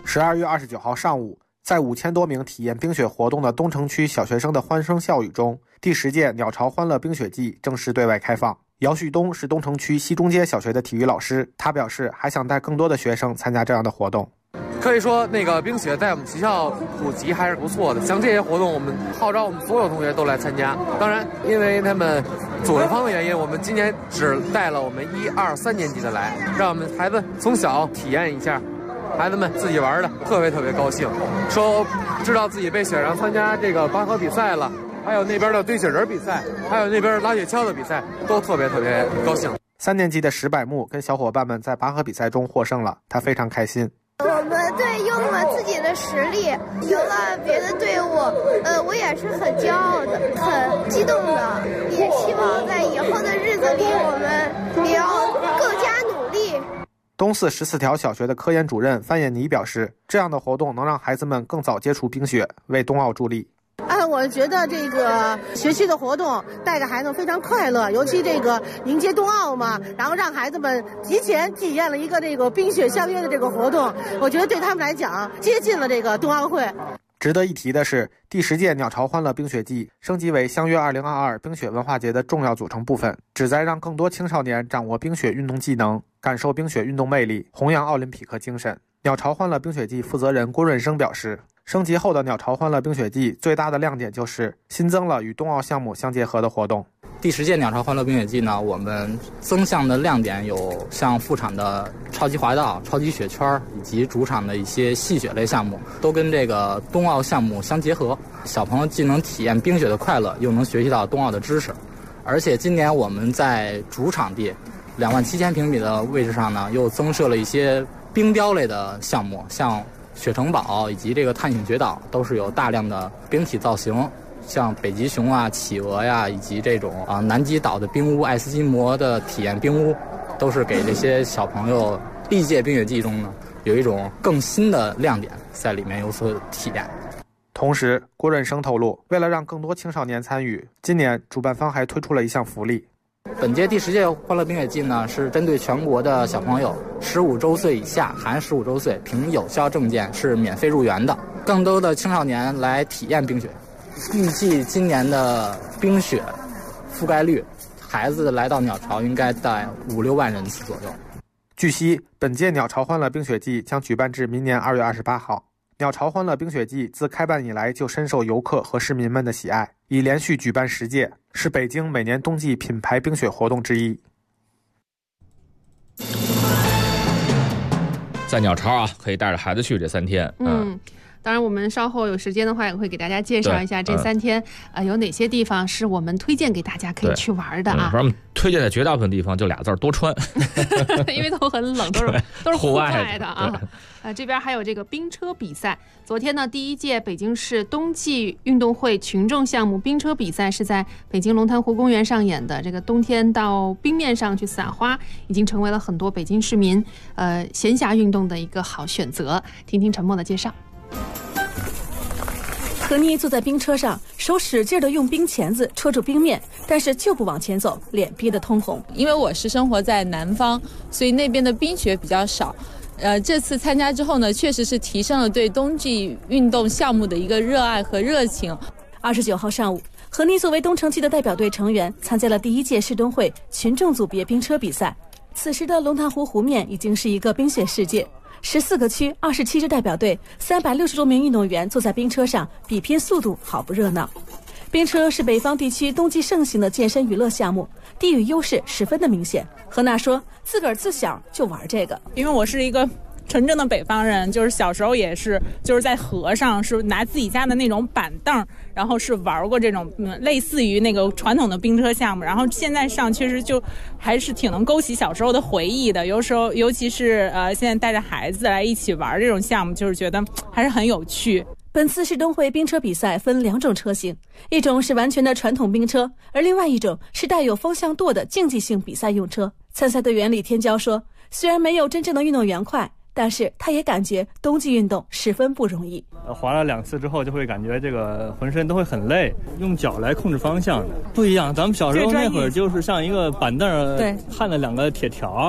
12月29号上午，在5000多名体验冰雪活动的东城区小学生的欢声笑语中，第10届鸟巢欢乐冰雪季正式对外开放。姚旭东是东城区西中街小学的体育老师，他表示还想带更多的学生参加这样的活动。 可以说那个冰雪在我们学校普及还是不错的，像这些活动我们号召我们所有同学都来参加。当然因为他们组织方的原因，我们今年只带了我们1、2、3年级的来，让我们孩子从小体验一下，孩子们自己玩的特别高兴，说知道自己被选上参加这个拔河比赛了，还有那边的堆雪人比赛，还有那边拉雪橇的比赛，都特别高兴。 3年级的石柏木跟小伙伴们在拔河比赛中获胜了，他非常开心。 我们队用了自己的实力赢了别的队伍，我也是很骄傲的，很激动的，也希望在以后的日子里我们也要更加努力。 东四14条小学的科研主任范艳妮表示，这样的活动能让孩子们更早接触冰雪，为冬奥助力。 我觉得这个学期的活动带给孩子非常快乐，尤其这个迎接冬奥嘛，然后让孩子们提前体验了一个这个冰雪相约的这个活动，我觉得对他们来讲接近了这个冬奥会。 值得一提的是，第10届鸟巢欢乐冰雪季升级为相约2022冰雪文化节的重要组成部分，旨在让更多青少年掌握冰雪运动技能，感受冰雪运动魅力，弘扬奥林匹克精神。鸟巢欢乐冰雪季负责人郭润生表示，升级后的鸟巢欢乐冰雪季最大的亮点就是新增了与冬奥项目相结合的活动。 第10届鸟巢欢乐冰雪季呢，我们增项的亮点有像副场的超级滑道、超级雪圈以及主场的一些戏雪类项目，都跟这个冬奥项目相结合，小朋友既能体验冰雪的快乐，又能学习到冬奥的知识。而且今年我们在主场地27000平米的位置上呢，又增设了一些冰雕类的项目，像雪城堡以及这个探险绝岛都是有大量的冰体造型，像北极熊啊、企鹅呀，以及这种南极岛的冰屋、爱斯基摩的体验冰屋，都是给这些小朋友历届冰雪季中呢有一种更新的亮点在里面有所体验。 同时，郭润生透露，为了让更多青少年参与，今年主办方还推出了一项福利。 本届第10届欢乐冰雪季呢，是针对全国的小朋友15周岁以下，含15周岁，凭有效证件是免费入园的。更多的青少年来体验冰雪。预计今年的冰雪覆盖率，孩子来到鸟巢应该在5、6万人次左右。 据悉，本届鸟巢欢乐冰雪季将举办至明年2月28号。鸟巢欢乐冰雪季自开办以来就深受游客和市民们的喜爱，已连续举办10届，是北京每年冬季品牌冰雪活动之一。 在鸟巢啊，可以带着孩子去这3天。 当然我们稍后有时间的话也会给大家介绍一下这3天有哪些地方是我们推荐给大家可以去玩的啊。 我们推荐的绝大部分地方就俩字，多穿。 因为都很冷，都是户外的啊。这边还有这个冰车比赛。昨天呢，第1届北京市冬季运动会群众项目冰车比赛是在北京龙潭湖公园上演的。这个冬天到冰面上去撒花，已经成为了很多北京市民闲暇运动的一个好选择。听听陈默的介绍。 何妮坐在冰车上，手使劲地用冰钳子戳住冰面，但是就不往前走，脸憋得通红。 因为我是生活在南方，所以那边的冰雪比较少。这次参加之后呢，确实是提升了对冬季运动项目的一个热爱和热情。 29号上午，何妮作为东城区的代表队成员，参加了第1届世冬会群众组别冰车比赛。此时的龙潭湖湖面已经是一个冰雪世界。14个区27支代表队360多名运动员坐在冰车上比拼速度，好不热闹。冰车是北方地区冬季盛行的健身娱乐项目，地域优势十分的明显。何娜说自个儿自小就玩这个， 因为我是一个纯正的北方人，就是小时候也是就是在河上是拿自己家的那种板凳，然后是玩过这种类似于那个传统的冰车项目，然后现在上确实就还是挺能勾起小时候的回忆的。有时候尤其是现在带着孩子来一起玩这种项目，就是觉得还是很有趣。 本次世冬会冰车比赛分2种车型，一种是完全的传统冰车，而另外一种是带有风向舵的竞技性比赛用车。参赛队员李天骄说，虽然没有真正的运动员快，但是他也感觉冬季运动十分不容易。 滑了2次之后就会感觉这个浑身都会很累，用脚来控制方向的不一样。咱们小时候那会儿就是像一个板凳，焊了2个铁条，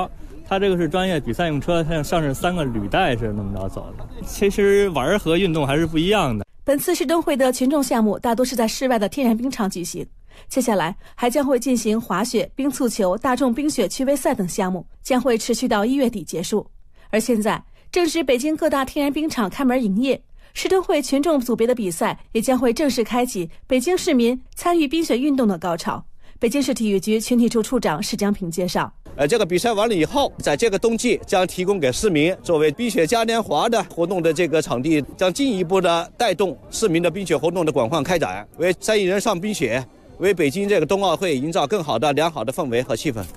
它这个是专业比赛用车，像是3个履带是那么着走的。其实玩和运动还是不一样的。 本次世灯会的群众项目大多是在室外的天然冰场举行，接下来还将会进行滑雪、冰蹴球、大众冰雪趣味赛等项目，将会持续到1月底结束。而现在正值北京各大天然冰场开门营业，世灯会群众组别的比赛也将会正式开启北京市民参与冰雪运动的高潮。北京市体育局群体处处长施江平介绍， 这个比赛完了以后，在这个冬季将提供给市民作为冰雪嘉年华的活动的这个场地，将进一步的带动市民的冰雪活动的广泛开展，为3亿人上冰雪，为北京这个冬奥会营造更好的良好的氛围和气氛。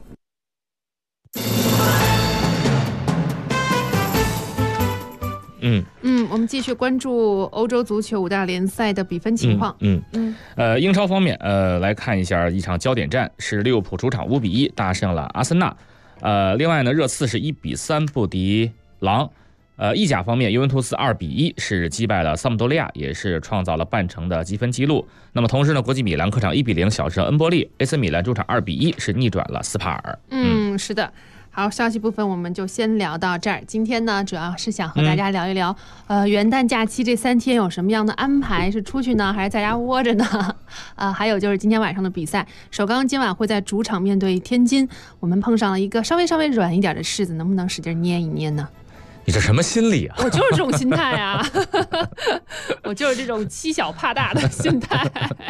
我们继续关注欧洲足球5大联赛的比分情况。 英超方面，来看一下一场焦点战，是利物浦主场5-1大胜了阿森纳。另外呢，热刺是1-3不敌狼。意甲方面，尤文图斯2-1是击败了萨姆多利亚，也是创造了半程的积分纪录。那么同时呢，国际米兰客场1-0小胜恩波利，AC米兰主场2-1是逆转了斯帕尔。 是的。好，消息部分我们就先聊到这儿。今天呢，主要是想和大家聊一聊，元旦假期这3天有什么样的安排？是出去呢，还是在家窝着呢？还有就是今天晚上的比赛，首钢今晚会在主场面对天津，我们碰上了一个稍微软一点的柿子，能不能使劲捏一捏呢？ 你这什么心理啊？ 我就是这种心态啊，我就是这种欺小怕大的心态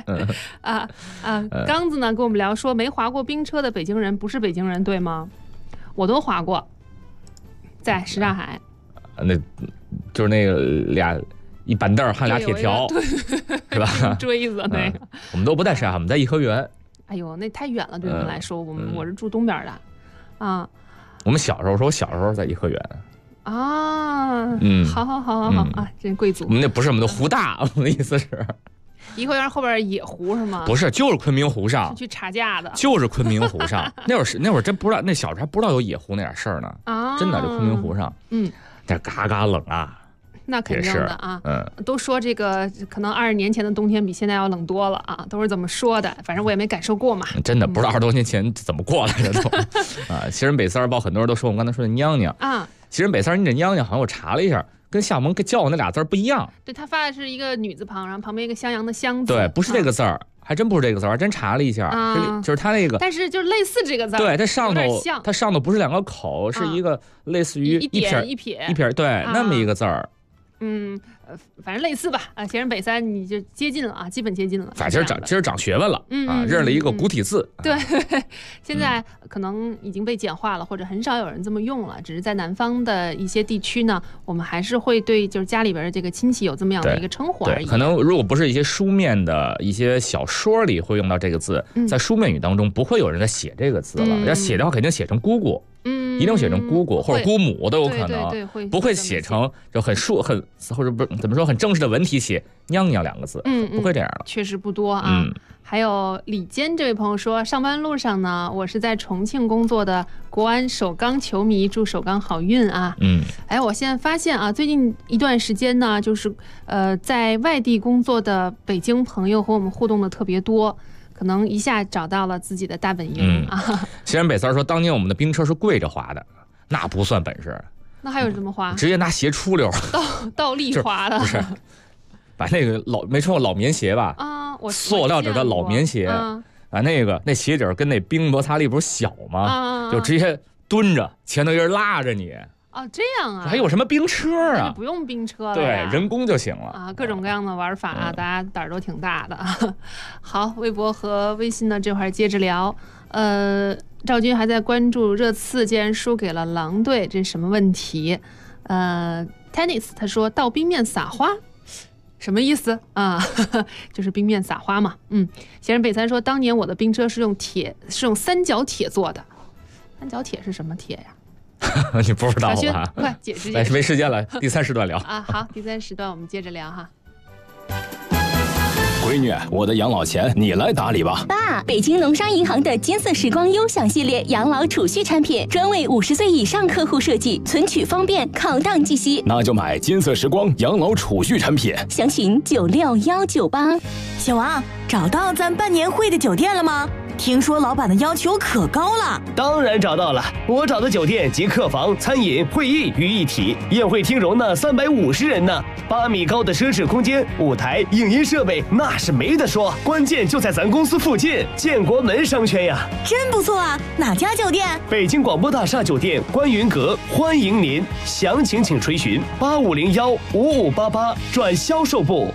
刚子呢跟我们聊说，没滑过冰车的北京人不是北京人，对吗？我都滑过，在什刹海， 那就是那个一板凳焊俩铁条，是吧？ 锥子那个。 我们都不在什刹海，我们在颐和园。 哎呦，那太远了，对我们来说，我是住东边的，啊。 我们小时候，我小时候在颐和园。 啊，好啊，真贵族。 我们那不是我们的湖大，我的意思是。 颐和园后边野湖是吗？ 不是，就是昆明湖上。 是去查价的。就是昆明湖上。那会儿真不知道，那小时候还不知道有野湖那点事儿呢。真的就昆明湖上。那嘎嘎冷啊。 那肯定的啊。都说这个可能20年前的冬天比现在要冷多了啊，都是这么说的。反正我也没感受过嘛。 真的不知道20多年前怎么过来的都。西人北三报很多人都说我们刚才说的娘娘啊。西人北三，你这娘娘好像我查了一下。跟厦门叫我那俩字不一样， 对，他发的是一个女字旁，然后旁边一个襄阳的襄字， 对，不是这个字儿，还真不是这个字儿，真查了一下，就是他那个， 但是就是类似这个字儿， 对，它上头不是2个口，是一个类似于一撇， 对，那么一个字儿， 反正类似吧，西人北三你就接近了啊，基本接近了。 反正今儿长学问了，认了一个古体字。 对，现在可能已经被简化了，或者很少有人这么用了。只是在南方的一些地区呢，我们还是会对就是家里边的这个亲戚有这么样的一个称呼而已。 可能如果不是一些书面的一些小说里会用到这个字，在书面语当中不会有人在写这个字了。要写的话，肯定写成姑姑。一定写成姑姑或者姑母都有可能，不会写成就或者不怎么说很正式的文体写娘娘2个字，不会这样了。 确实不多啊。还有李坚这位朋友说，上班路上呢，我是在重庆工作的国安首钢球迷，祝首钢好运啊。我现在发现啊，最近一段时间呢，就是在外地工作的北京朋友和我们互动的特别多。可能一下找到了自己的大本营啊！ 西人北三说，当年我们的冰车是跪着滑的，那不算本事。 那还有怎么滑？ 直接拿鞋出溜， 倒立滑的。 不是，把那个没穿过老棉鞋吧？ 我塑料底的老棉鞋那鞋底跟那冰摩擦力不是小吗？就直接蹲着，前头一人拉着你。 这样啊？ 还有什么冰车啊？ 不用冰车了， 对，人工就行了啊！各种各样的玩法啊，大家胆儿都挺大的。好，微博和微信呢这会儿接着聊。赵军还在关注热刺竟然输给了狼队，这是什么问题？Tennis 他说倒冰面撒花，什么意思啊？就是冰面撒花嘛。闲人北三说，当年我的冰车是用三角铁做的，三角铁是什么铁呀？ 你不知道吧？ 快解释！ 来，没时间了，第3时段聊啊。好，第3时段我们接着聊哈。 闺女，我的养老钱你来打理吧。 爸，北京农商银行的金色时光优享系列养老储蓄产品，专为50岁以上客户设计，存取方便，考档计息。 那就买金色时光养老储蓄产品， 详询96198。 小王，找到咱办年会的酒店了吗？ 听说老板的要求可高了。 当然找到了，我找的酒店集客房、餐饮、会议于一体，宴会厅容纳350人呢，8米高的奢侈空间，舞台、影音设备那是没得说，关键就在咱公司附近，建国门商圈呀。 真不错啊，哪家酒店？ 北京广播大厦酒店观云阁，欢迎您，详情请垂询8501-5588转销售部。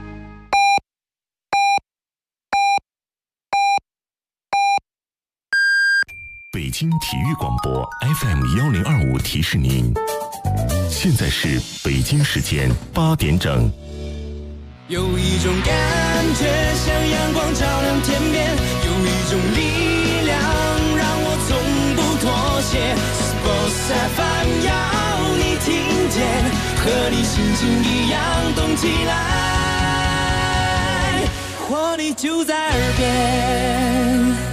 北京体育广播 FM1025提示您，现在是北京时间8点整。 有一种感觉像阳光照亮天边，有一种力量让我从不妥协。Sports FM 要你听见，和你心情一样动起来，活力就在耳边。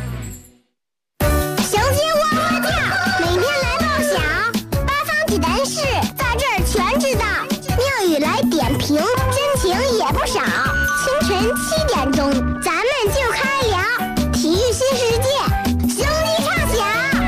雄鸡窝窝跳，每天来报晓，八方济南市在这儿全知道。妙语来点评，真情也不少。清晨7点钟，咱们就开聊体育新世界，雄鸡唱响。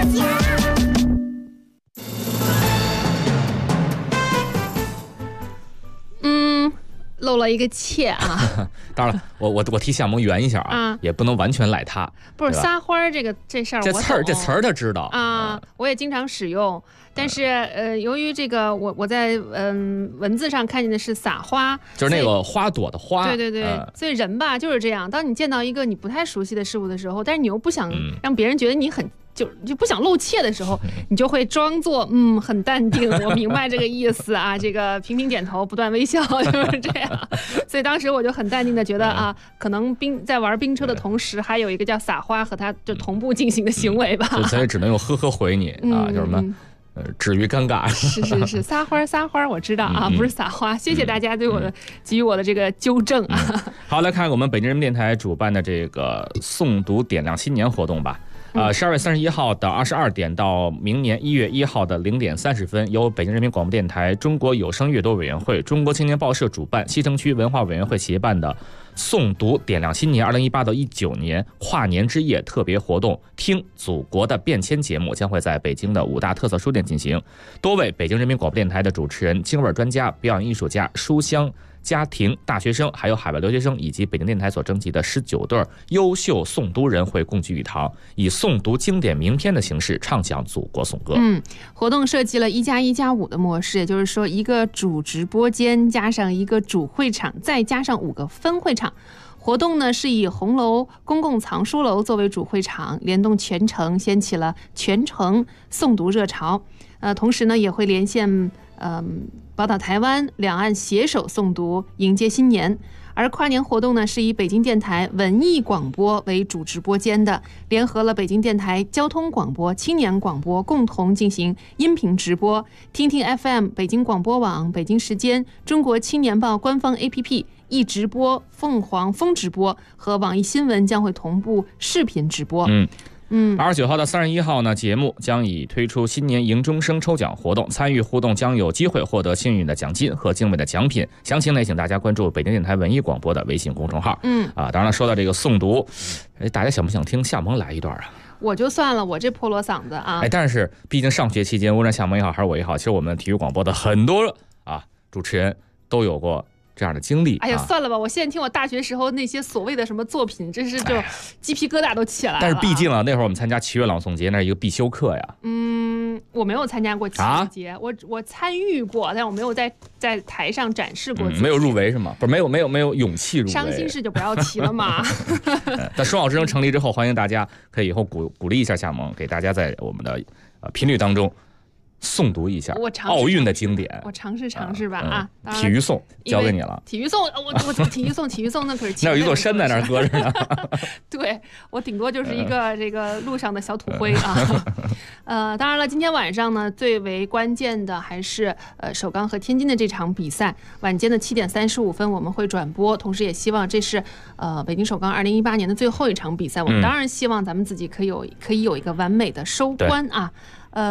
露了一个怯啊！ 当然了，我替夏萌圆一下啊，也不能完全赖他。 不是撒花这事儿， 这词儿他知道啊，我也经常使用。但是由于这个我在文字上看见的是撒花， 就是那个花朵的花。 对对对，所以人吧就是这样，当你见到一个你不太熟悉的事物的时候，但是你又不想让别人觉得你很。就不想露怯的时候，你就会装作很淡定，我明白这个意思啊，这个频频点头，不断微笑，就是这样。所以当时我就很淡定的觉得啊，可能在玩冰车的同时，还有一个叫撒花和它就同步进行的行为吧。 所以只能用呵呵回你啊，就是什么止于尴尬。 是撒花，我知道啊，不是撒花。谢谢大家对我的给予我的这个纠正啊。 好，来看我们北京人民电台主办的这个诵读点亮新年活动吧。12月31号的22点到明年1月1号的0点30分，由北京人民广播电台中国有声阅读委员会、中国青年报社主办，西城区文化委员会协办的诵读点亮新年2018到19年跨年之夜特别活动，听祖国的变迁节目将会在北京的5大特色书店进行。多位北京人民广播电台的主持人、京味专家、表演艺术家、书香家庭、大学生，还有海外留学生以及北京电台所征集的19对优秀诵读人会共聚一堂，以诵读经典名篇的形式唱响祖国颂歌。 活动设计了1+1+5的模式，也就是说一个主直播间加上一个主会场，再加上5个分会场。活动呢是以红楼公共藏书楼作为主会场，联动全城，掀起了全城诵读热潮。同时呢也会连线宝岛台湾，两岸携手诵读，迎接新年。而跨年活动呢是以北京电台文艺广播为主直播间的，联合了北京电台交通广播、青年广播共同进行音频直播。听听 FM、北京广播网、北京时间、中国青年报官方 APP、易直播、凤凰风直播和网易新闻将会同步视频直播。 29号到31号呢，节目将以推出新年迎钟声抽奖活动，参与互动将有机会获得幸运的奖金和精美的奖品。详情呢，请大家关注北京电台文艺广播的微信公众号。当然了，说到这个诵读，大家想不想听夏萌来一段啊？ 我就算了，我这破锣嗓子啊。 但是毕竟上学期间，无论夏萌也好，还是我也好，其实我们体育广播的很多主持人都有过这样的经历。 哎呀，算了吧，我现在听我大学时候那些所谓的什么作品，真是就鸡皮疙瘩都起来了。 但是毕竟那会儿我们参加七月朗诵节，那是一个必修课呀。 我没有参加过七月节，我参与过，但我没有在台上展示过。 没有入围是吗？不是，没有勇气入围。 伤心事就不要提了嘛。 但双好之声成立之后，欢迎大家可以以后鼓励一下夏萌，给大家在我们的频率当中诵读一下奥运的经典， 我尝试吧体育颂交给你了。 体育颂，我体育颂那可是那有一座山在那儿搁着呢。 对，我顶多就是一个这个路上的小土灰啊。当然了，今天晚上呢，最为关键的还是首钢和天津的这场比赛。晚间的7点35分我们会转播，同时也希望这是北京首钢2018年的最后一场比赛。我们当然希望咱们自己可以有一个完美的收官啊。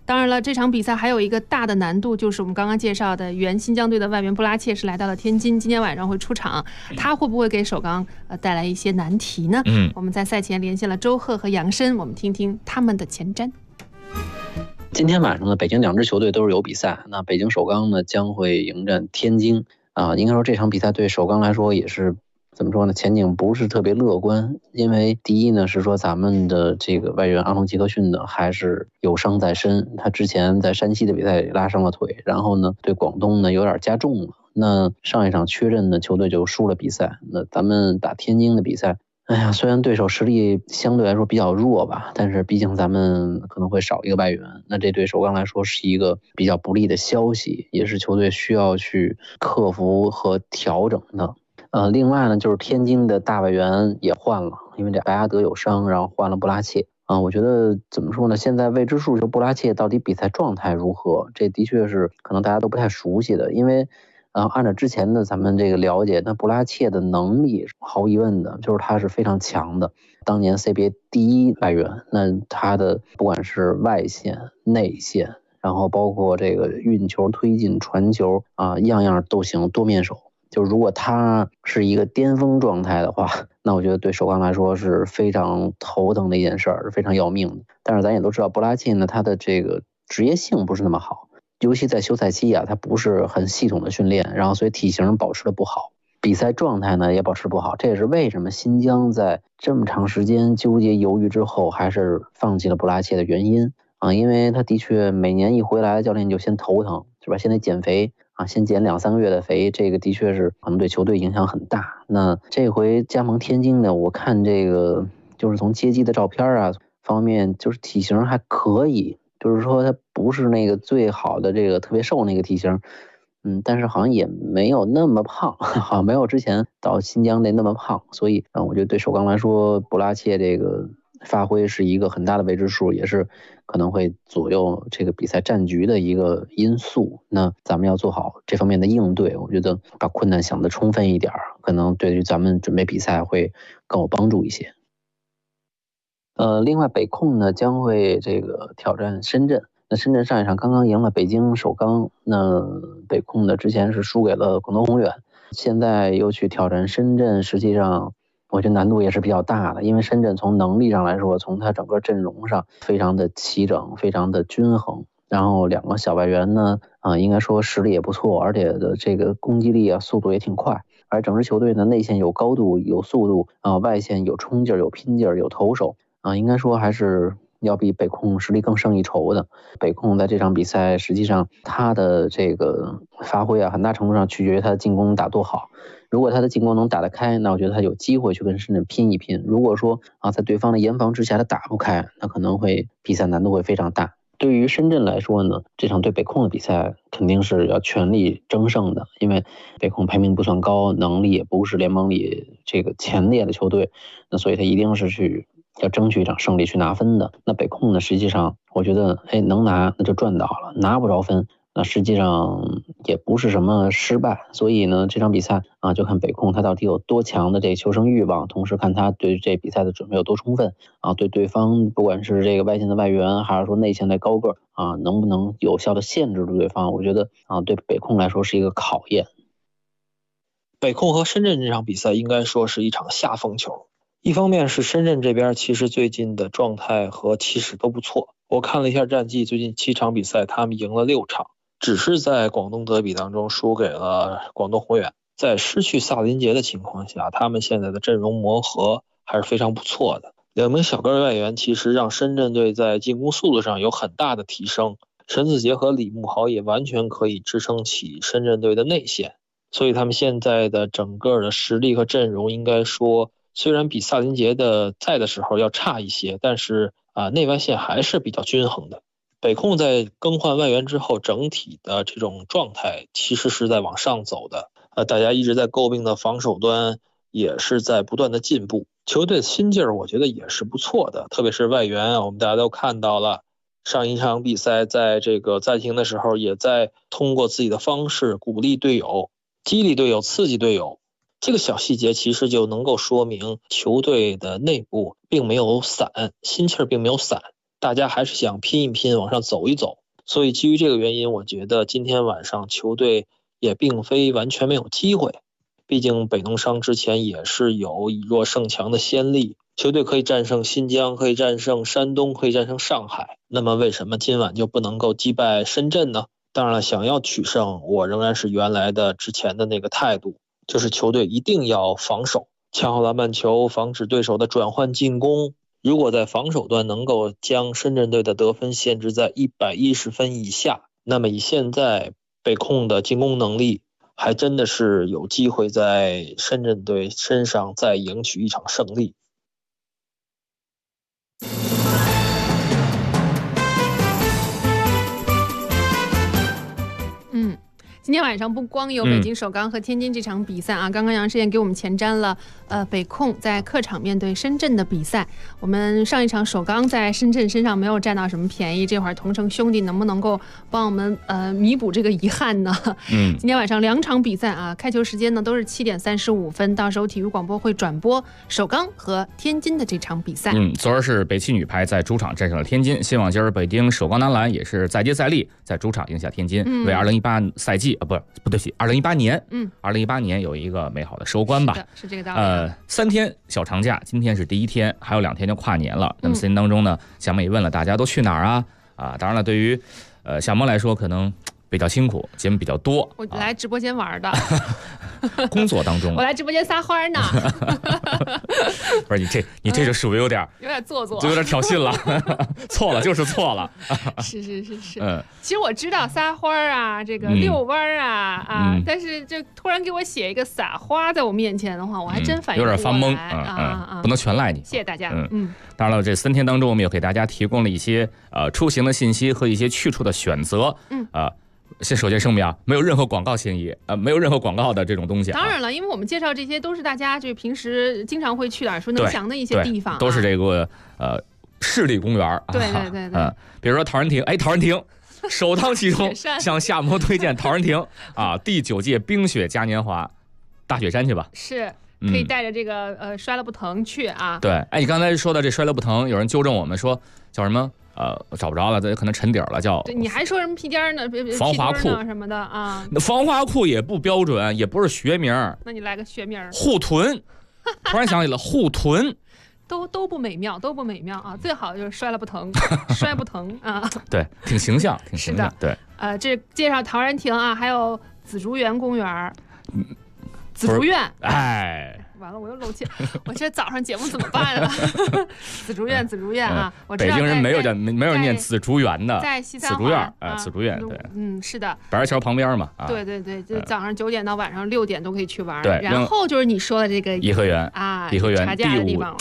当然了，这场比赛还有一个大的难度，就是我们刚刚介绍的原新疆队的外援布拉切是来到了天津，今天晚上会出场，他会不会给首钢带来一些难题呢？我们在赛前连线了周贺和杨申，我们听听他们的前瞻。 今天晚上呢，北京两支球队都是有比赛，那北京首钢呢将会迎战天津应该说这场比赛对首钢来说也是怎么说呢？前景不是特别乐观，因为第一呢是说咱们的这个外援阿隆吉克逊呢还是有伤在身，他之前在山西的比赛拉伤了腿，然后呢对广东呢有点加重了。那上一场缺阵的球队就输了比赛，那咱们打天津的比赛，虽然对手实力相对来说比较弱吧，但是毕竟咱们可能会少一个外援，那这对首钢来说是一个比较不利的消息，也是球队需要去克服和调整的。另外呢，就是天津的大外援也换了，因为这白阿德有伤，然后换了布拉切。我觉得怎么说呢？现在未知数就布拉切到底比赛状态如何，这的确是可能大家都不太熟悉的。因为按照之前的咱们这个了解，那布拉切的能力毫无疑问的，就是他是非常强的。当年 CBA 第一外援，那他的不管是外线、内线，然后包括这个运球、推进、传球样样都行，多面手。就如果他是一个巅峰状态的话，那我觉得对首钢来说是非常头疼的一件事儿，是非常要命的。但是咱也都知道，布拉切呢，他的这个职业性不是那么好，尤其在休赛期他不是很系统的训练，然后所以体型保持的不好，比赛状态呢也保持不好。这也是为什么新疆在这么长时间纠结犹豫之后，还是放弃了布拉切的原因因为他的确每年一回来，教练就先头疼，是吧？现在减肥先减2-3个月的肥，这个的确是可能对球队影响很大。那这回加盟天津的，我看这个就是从接机的照片方面，就是体型还可以，就是说他不是那个最好的这个特别瘦那个体型，但是好像也没有那么胖，好像没有之前到新疆那么胖，所以我觉得对首钢来说，布拉切这个发挥是一个很大的未知数，也是可能会左右这个比赛战局的一个因素。那咱们要做好这方面的应对，我觉得把困难想得充分一点，可能对于咱们准备比赛会更有帮助一些。另外北控呢将会这个挑战深圳，那深圳上一场刚刚赢了北京首钢，那北控呢之前是输给了广东宏远，现在又去挑战深圳，实际上我觉得难度也是比较大的，因为深圳从能力上来说，从它整个阵容上非常的齐整，非常的均衡，然后2个小外援呢应该说实力也不错，而且的这个攻击力速度也挺快，而整支球队呢内线有高度有速度外线有冲劲有拼劲有投手应该说还是要比北控实力更胜一筹的。北控在这场比赛实际上他的这个发挥很大程度上取决于他的进攻打多好，如果他的进攻能打得开，那我觉得他有机会去跟深圳拼一拼。如果说在对方的严防之下他打不开，那可能会比赛难度会非常大。对于深圳来说呢，这场对北控的比赛肯定是要全力争胜的，因为北控排名不算高，能力也不是联盟里这个前列的球队，那所以他一定是要争取一场胜利去拿分的。那北控呢，实际上我觉得能拿那就赚到了，拿不着分那实际上也不是什么失败。所以呢这场比赛就看北控他到底有多强的这个求胜欲望，同时看他对这比赛的准备有多充分对对方不管是这个外线的外援还是说内线的高个能不能有效的限制住对方，我觉得对北控来说是一个考验。 北控和深圳这场比赛应该说是一场下风球，一方面是深圳这边其实最近的状态和气势都不错，我看了一下战绩，最近7场比赛他们赢了6场，只是在广东德比当中输给了广东宏远。在失去萨林杰的情况下，他们现在的阵容磨合还是非常不错的。2名小个外援其实让深圳队在进攻速度上有很大的提升，陈子杰和李慕豪也完全可以支撑起深圳队的内线，所以他们现在的整个的实力和阵容应该说虽然比萨林杰的在的时候要差一些，但是内外线还是比较均衡的。北控在更换外援之后，整体的这种状态其实是在往上走的。大家一直在诟病的防守端也是在不断的进步，球队的心劲儿我觉得也是不错的，特别是外援我们大家都看到了，上一场比赛在这个暂停的时候也在通过自己的方式鼓励队友、激励队友、刺激队友，这个小细节其实就能够说明球队的内部并没有散，心气儿并没有散， 大家还是想拼一拼，往上走一走。所以基于这个原因，我觉得今天晚上球队也并非完全没有机会。毕竟北农商之前也是有以弱胜强的先例，球队可以战胜新疆，可以战胜山东，可以战胜上海。那么为什么今晚就不能够击败深圳呢？当然了，想要取胜，我仍然是原来的之前的那个态度，就是球队一定要防守，抢好篮板球，防止对手的转换进攻。如果在防守端能够将深圳队的得分限制在110分以下，那么以现在北控的进攻能力，还真的是有机会在深圳队身上再赢取一场胜利。 今天晚上不光有北京首钢和天津这场比赛啊，刚刚杨世燕给我们前瞻了北控在客场面对深圳的比赛。我们上一场首钢在深圳身上没有占到什么便宜，这会儿同城兄弟能不能够帮我们弥补这个遗憾呢？今天晚上2场比赛啊，开球时间呢都是7点35分，到时候体育广播会转播首钢和天津的这场比赛。 昨儿是北汽女排在主场战胜了天津，希望今儿北京首钢男篮也是再接再厉，在主场赢下天津，为2018赛季不对不起，2018年，2018年有一个美好的收官吧。 是这个道理。 3天小长假，今天是第1天，还有2天就跨年了。那么4天当中呢，夏萌也问了大家都去哪儿啊？当然了，对于夏萌来说可能比较辛苦，节目比较多。 我来直播间玩的， 工作当中， 我来直播间撒花呢。 不是你这就属于有点做作， 就有点挑衅了。错了就是错了。 是。其实我知道撒花啊，这个遛弯啊但是就突然给我写一个撒花在我面前的话，我还真反应有点发懵不能全赖你。 谢谢大家。 当然了，这3天当中，我们也给大家提供了一些出行的信息和一些去处的选择。首先声明啊，没有任何广告嫌疑没有任何广告的这种东西。 当然了，因为我们介绍这些都是大家就平时经常会去的耳熟能详的一些地方， 都是这个市立公园。 对。 比如说陶然亭，陶然亭首当其冲向夏萌推荐陶然亭第9届冰雪嘉年华，大雪山去吧。 是。可以带着这个摔了不疼去啊。 对，你刚才说的这摔了不疼，有人纠正我们说叫什么？找不着了，这可能沉底了，叫。 对，你还说什么皮颠呢？ 防滑裤什么的啊？ 那防滑裤也不标准，也不是学名。 那你来个学名。 护臀，突然想起了护臀。 都不美妙，啊！最好就是摔了不疼，摔不疼啊。 对，挺形象。 是的， 对。 这介绍陶然亭啊，还有紫竹园公园。紫竹院，完了，我又露怯。我这早上节目怎么办啊？紫竹院啊！我知道北京人没有念紫竹园的， 在西三环紫竹院紫竹院，对， 是的， 白石桥旁边嘛。 对，就早上9点到晚上6点都可以去玩。 对， 然后就是你说的这个颐和园颐和园茶架的地方了。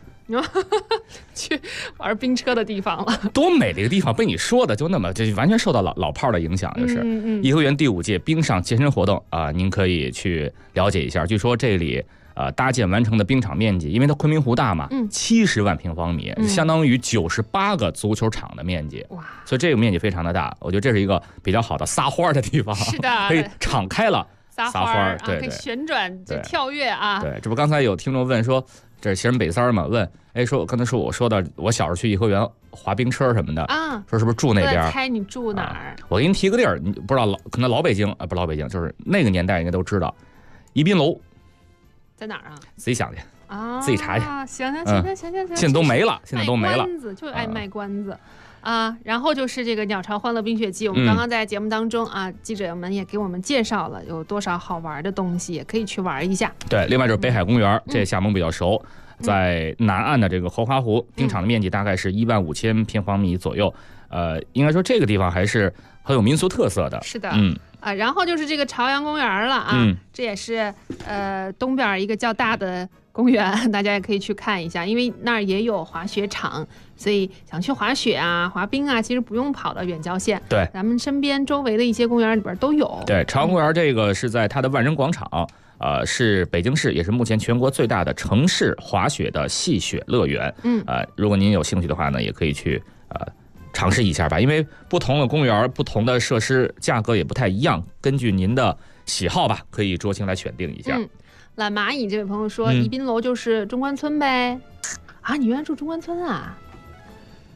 去玩冰车的地方了， 多美的一个地方！被你说的就那么，就完全受到老炮的影响，就是颐和园第5届冰上健身活动您可以去了解一下。据说这里搭建完成的冰场面积，因为它昆明湖大嘛，70万平方米，相当于98个足球场的面积。哇！所以这个面积非常的大，我觉得这是一个比较好的撒花的地方。 是的， 可以敞开了撒花，对，可以旋转跳跃啊。 对，这不刚才有听众问说。这是西人北三嘛？问，说刚才我说的，我小时候去颐和园滑冰车什么的说是不是住那边？ 猜你住哪儿？ 我给你提个地儿，你不知道可能老北京不老北京，就是那个年代应该都知道，宜宾楼在哪儿啊？ 自己想去自己查去。 行， 现在都没了， 就爱卖关子。然后就是这个鸟巢欢乐冰雪季，我们刚刚在节目当中记者们也给我们介绍了有多少好玩的东西，也可以去玩一下。 对，另外就是北海公园，这夏萌比较熟，在南岸的这个荷花湖，冰场的面积大概是15000平方米左右。应该说这个地方还是很有民俗特色的。 是的，然后就是这个朝阳公园了这也是东边一个较大的公园，大家也可以去看一下，因为那儿也有滑雪场，所以想去滑雪滑冰其实不用跑到远郊县， 对， 咱们身边周围的一些公园里边都有。 对，朝阳公园这个是在它的万人广场，是北京市也是目前全国最大的城市滑雪的戏雪乐园。如果您有兴趣的话呢，也可以去尝试一下吧，因为不同的公园、不同的设施价格也不太一样，根据您的喜好吧，可以酌情来选定一下。 懒蚂蚁这位朋友说，宜宾楼就是中关村呗。你原来住中关村啊？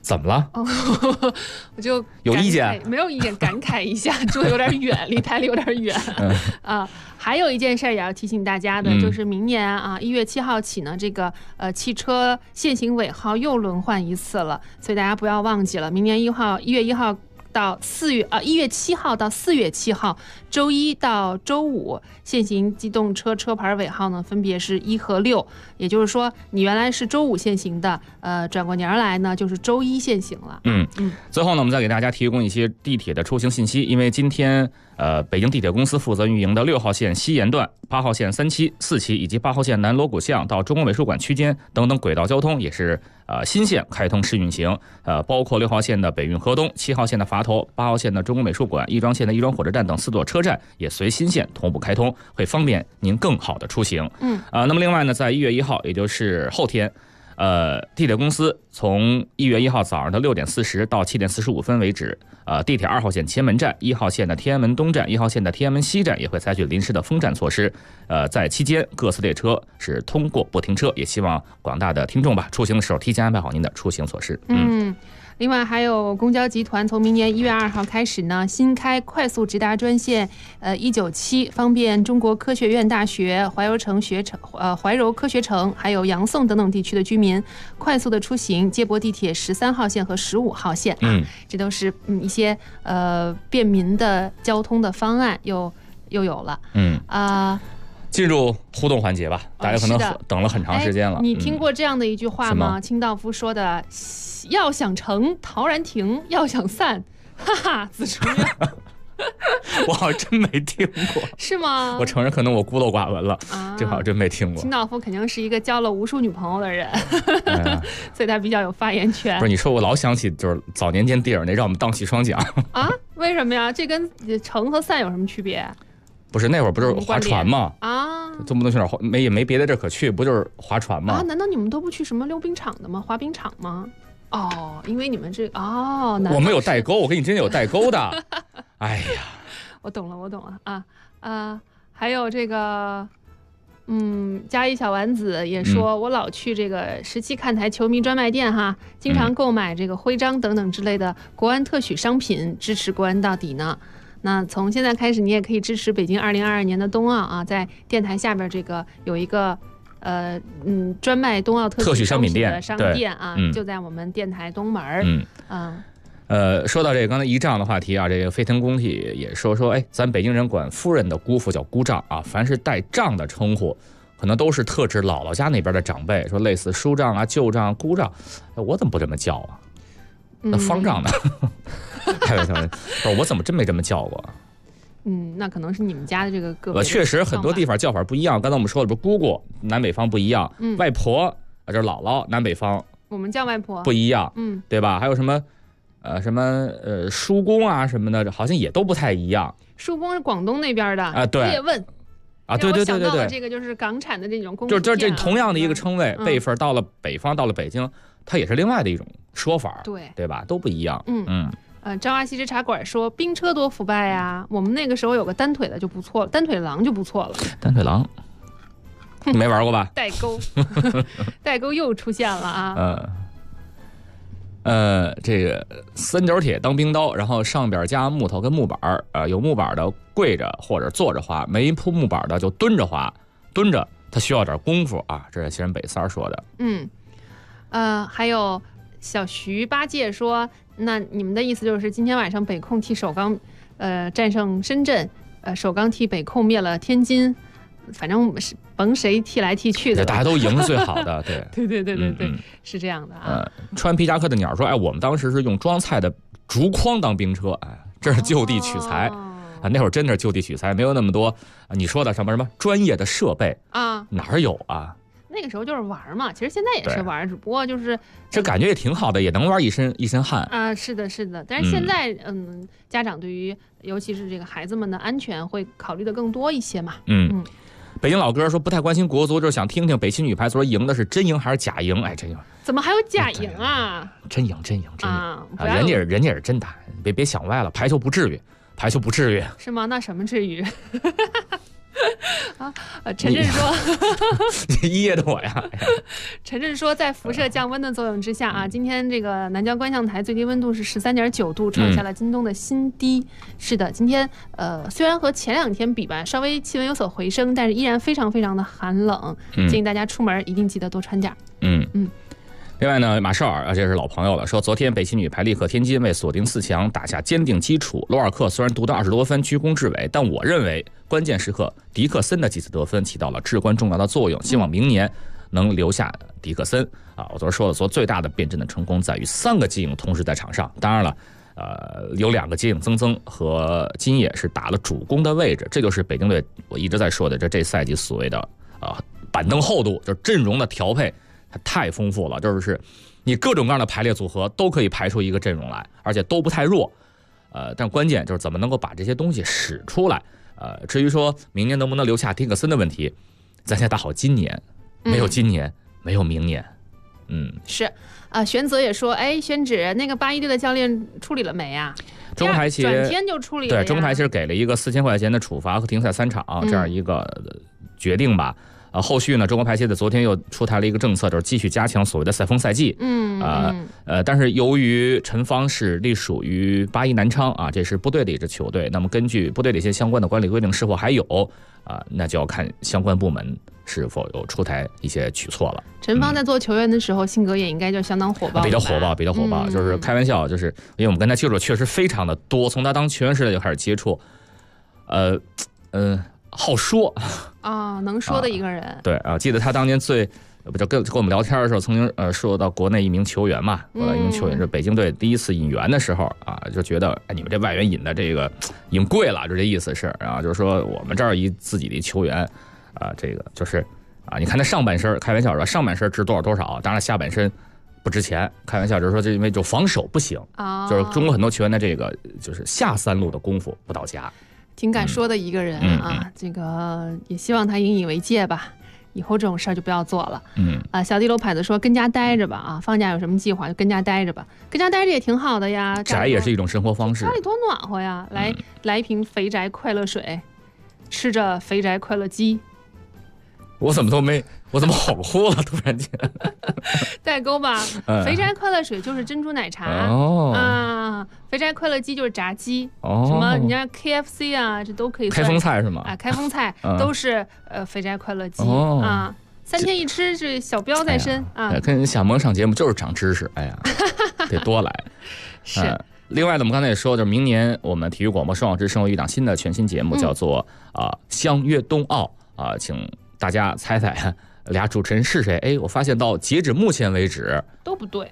怎么了？ 我就有意见？ 没有意见，感慨一下，住的有点远，离台里有点远啊。还有一件事也要提醒大家的，就是明年啊1月7号起呢，这个汽车限行尾号又轮换一次了，所以大家不要忘记了，明年1月1号到1月7号到4月7号，周一到周五限行机动车车牌尾号呢，分别是1和6，也就是说，你原来是周五限行的，转过年来呢就是周一限行了。 最后呢，我们再给大家提供一些地铁的出行信息，因为今天北京地铁公司负责运营的6号线西延段、8号线3期、4期以及8号线南锣鼓巷到中国美术馆区间等等轨道交通也是新线开通试运行，包括6号线的北运河东、7号线的垡头、8号线的中国美术馆、亦庄线的亦庄火车站等4座车站也随新线同步开通，会方便您更好的出行。那么另外呢，在1月1号，也就是后天，地铁公司从1月1号早上的6点40到7点45分为止，地铁2号线前门站、1号线的天安门东站、1号线的天安门西站也会采取临时的封站措施。在期间各次列车是通过不停车，也希望广大的听众吧，出行的时候提前安排好您的出行措施。 另外还有公交集团从明年1月2号开始呢，新开快速直达专线197，方便中国科学院大学、怀柔科学城还有杨宋等等地区的居民快速的出行，接驳地铁13号线和15号线。这都是一些便民的交通的方案又有了。 进入互动环节吧，大家可能等了很长时间了。 你听过这样的一句话吗？清道夫说的：“要想成，陶然亭；要想散，哈哈，子厨娘。” 我好像真没听过。 是吗？ 我承认，可能我孤陋寡闻了，这好像真没听过。 清道夫肯定是一个交了无数女朋友的人，所以他比较有发言权。 不是，你说我老想起就是早年间电影那让我们荡气双桨啊？为什么呀？这跟成和散有什么区别？ 不是那会儿不是划船吗？动不动去哪儿也没别的地儿可去，不就是划船吗？ 难道你们都不去什么溜冰场的吗？滑冰场吗？因为你们我们有代沟，我跟你真有代沟的。哎呀， 我懂了啊！还有这个，嘉义小丸子也说，我老去这个17看台球迷专卖店哈，经常购买这个徽章等等之类的国安特许商品，支持国安到底呢。那从现在开始，你也可以支持北京2022年的冬奥啊，在电台下边这个有一个专卖冬奥特许商品的商店啊，就在我们电台东门。 说到这个刚才仪仗的话题啊，这个飞腾工体也说，咱北京人管夫人的姑父叫姑丈啊，凡是带丈的称呼，可能都是特指姥姥家那边的长辈，说类似叔丈啊、舅丈、姑丈，我怎么不这么叫啊？那方丈呢？开玩笑，不是我怎么真没这么叫过？ 那可能是你们家的这个个别。确实很多地方叫法不一样。刚才我们说的，不是姑姑南北方不一样，外婆就是姥姥南北方， 我们叫外婆不一样，对吧？还有什么叔公啊什么的，好像也都不太一样。 叔公是广东那边的啊， 对， 叶问啊，对， 这个就是港产的这种公， 就是这同样的一个称谓，辈分到了北方，到了北京，它也是另外的一种说法，对吧？都不一样。 张华西之茶馆说冰车多腐败呀，我们那个时候有个单腿的就不错了，单腿狼就不错了。 单腿狼，你没玩过吧？ 代沟，代沟又出现了啊。 这个三角铁当冰刀，然后上边加木头跟木板，有木板的跪着或者坐着滑，没铺木板的就蹲着滑，蹲着它需要点功夫啊。这是西人北三说的。 还有小徐八戒说，那你们的意思就是今天晚上北控替首钢战胜深圳，首钢替北控灭了天津，反正甭谁替来替去的， 大家都赢是最好的。 对，是这样的啊。 穿皮夹克的鸟说，我们当时是用装菜的竹筐当兵车，这是就地取材那会儿真的是就地取材，没有那么多你说的什么专业的设备啊，哪有啊？ 那个时候就是玩嘛，其实现在也是玩，只不过就是这感觉也挺好的，也能玩一身汗啊。是的。但是现在家长对于尤其是这个孩子们的安全会考虑的更多一些嘛。 北京老哥说不太关心国足，就是想听听北汽女排昨儿赢的是真赢还是假赢？真赢？ 怎么还有假赢啊？ 真赢啊！人家也是真打，别想歪了，排球不至于。是吗？ 那什么至于？ 陈震说， 你噎得我呀！ 陈震说，在辐射降温的作用之下啊，今天这个南郊观象台最低温度是13.9度，创下了今冬的新低。是的，今天虽然和前2天比吧，稍微气温有所回升，但是依然非常非常的寒冷，建议大家出门一定记得多穿点。 另外呢，马绍尔这是老朋友了，说昨天北汽女排力克天津为锁定4强打下坚定基础。罗尔克虽然独得20多分居功至伟，但我认为关键时刻迪克森的几次得分起到了至关重要的作用。希望明年能留下迪克森啊！我昨儿说了，说最大的辩证的成功在于3个金影同时在场上。当然了，有2个金影曾和金野是打了主攻的位置，这就是北京队我一直在说的这赛季所谓的板凳厚度，就是阵容的调配。它太丰富了，就是你各种各样的排列组合都可以排出一个阵容来，而且都不太弱。但关键就是怎么能够把这些东西使出来。至于说明年能不能留下迪克森的问题，咱先打好今年，没有今年，没有明年。 是玄泽也说，宣芷那个81队的教练处理了没呀？ 中国排协转天就处理了。 对，中国排协给了一个4000块钱的处罚和停赛3场这样一个决定吧。后续呢，中国排协的昨天又出台了一个政策，就是继续加强所谓的赛风赛季。但是由于陈方是隶属于81南昌啊，这是部队的一支球队，那么根据部队的一些相关的管理规定，是否还有那就要看相关部门是否有出台一些举措了。 陈方在做球员的时候，性格也应该就相当火爆， 比较火爆，就是开玩笑，就是因为我们跟他接触确实非常的多，从他当球员时代就开始接触，好说能说的一个人。 对记得他当年就跟我们聊天的时候，曾经说到国内一名球员嘛，国内一名球员是北京队第一次引援的时候就觉得你们这外援引的这个引贵了，就这意思是，然后就是说我们这儿自己的球员这个就是你看他上半身，开玩笑说上半身值多少，当然下半身不值钱，开玩笑就是说这因为就防守不行就是中国很多球员的这个就是下3路的功夫不到家。 挺敢说的一个人这个也希望他引以为戒吧，以后这种事儿就不要做了。小地楼牌子说跟家待着吧放假有什么计划就跟家待着吧，跟家待着也挺好的呀， 宅也是一种生活方式， 家里多暖和呀，来一瓶肥宅快乐水，吃着肥宅快乐鸡。 我怎么恍惚了？突然间， 代沟吧。肥宅快乐水就是珍珠奶茶肥宅快乐鸡就是炸鸡什么你家 KFC 这都可以算。 开封菜是吗？ 开封菜都是肥宅快乐鸡3天一吃，这小标在身跟小萌上节目就是长知识，得多来。 是。 另外呢，我们刚才也说，就是明年我们体育广播双奥之声有一档新的全新节目，叫做相约冬奥请大家猜猜俩主持人是谁？我发现到截止目前为止都不对，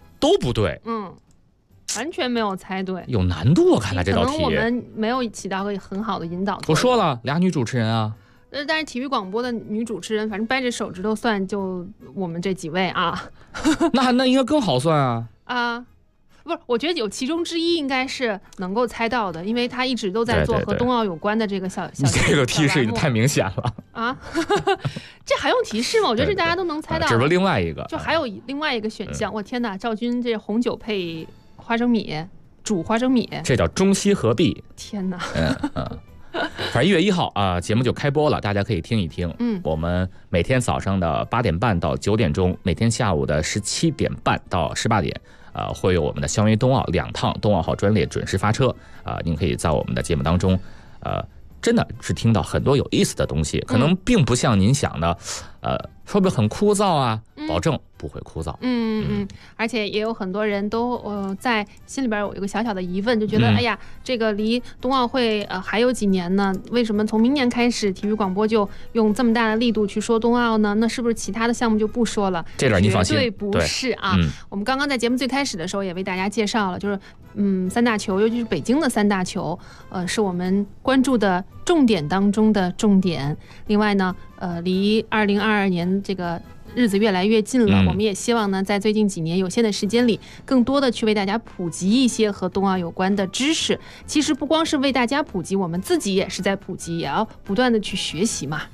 完全没有猜对， 有难度。看来这道题可能我们没有起到个很好的引导作用。 我说了，俩女主持人但是体育广播的女主持人，反正掰着手指头算，就我们这几位那应该更好算不是，我觉得有其中之一应该是能够猜到的，因为他一直都在做和冬奥有关的这个小这个提示已经太明显了这还用提示吗？我觉得这大家都能猜到。 只不过另外一个， 就还有另外一个选项。我天哪，赵军这红酒配花生米，煮花生米， 这叫中西合璧。 天哪！ 反正1月1号节目就开播了，大家可以听一听。我们每天早上的8点半到9点钟，每天下午的17点半到18点。会有我们的相约冬奥2趟冬奥号专列准时发车您可以在我们的节目当中真的是听到很多有意思的东西，可能并不像您想的会不会很枯燥保证不会枯燥。 而且也有很多人都在心里边有一个小小的疑问，就觉得哎呀，这个离冬奥会还有几年呢？为什么从明年开始体育广播就用这么大的力度去说冬奥呢？那是不是其他的项目就不说了？ 这点你放心， 绝对不是我们刚刚在节目最开始的时候也为大家介绍了，就是3大球，尤其是北京的3大球，是我们关注的重点当中的重点。另外呢，离2022年这个日子越来越近了，我们也希望呢，在最近几年有限的时间里，更多的去为大家普及一些和冬奥有关的知识。其实不光是为大家普及，我们自己也是在普及，也要不断的去学习嘛。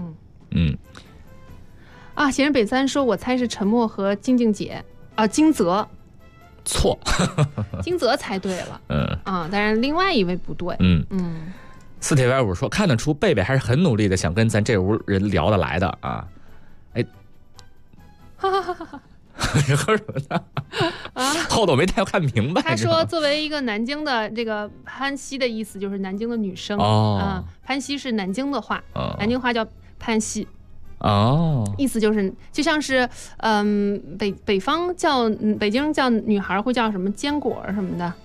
闲人北三说，我猜是陈默和晶晶姐金泽。 错， 金泽猜对了。当然另外一位不对。 四铁白五说看得出贝贝还是很努力的，想跟咱这屋人聊得来的啊。哎， 哈哈哈哈。 喝什么呢？啊，后头没太看明白。 他说，作为一个南京的这个潘西的意思就是南京的女生潘西是南京的话，南京话叫潘西。意思就是就像是北方叫北京叫女孩会叫什么坚果什么的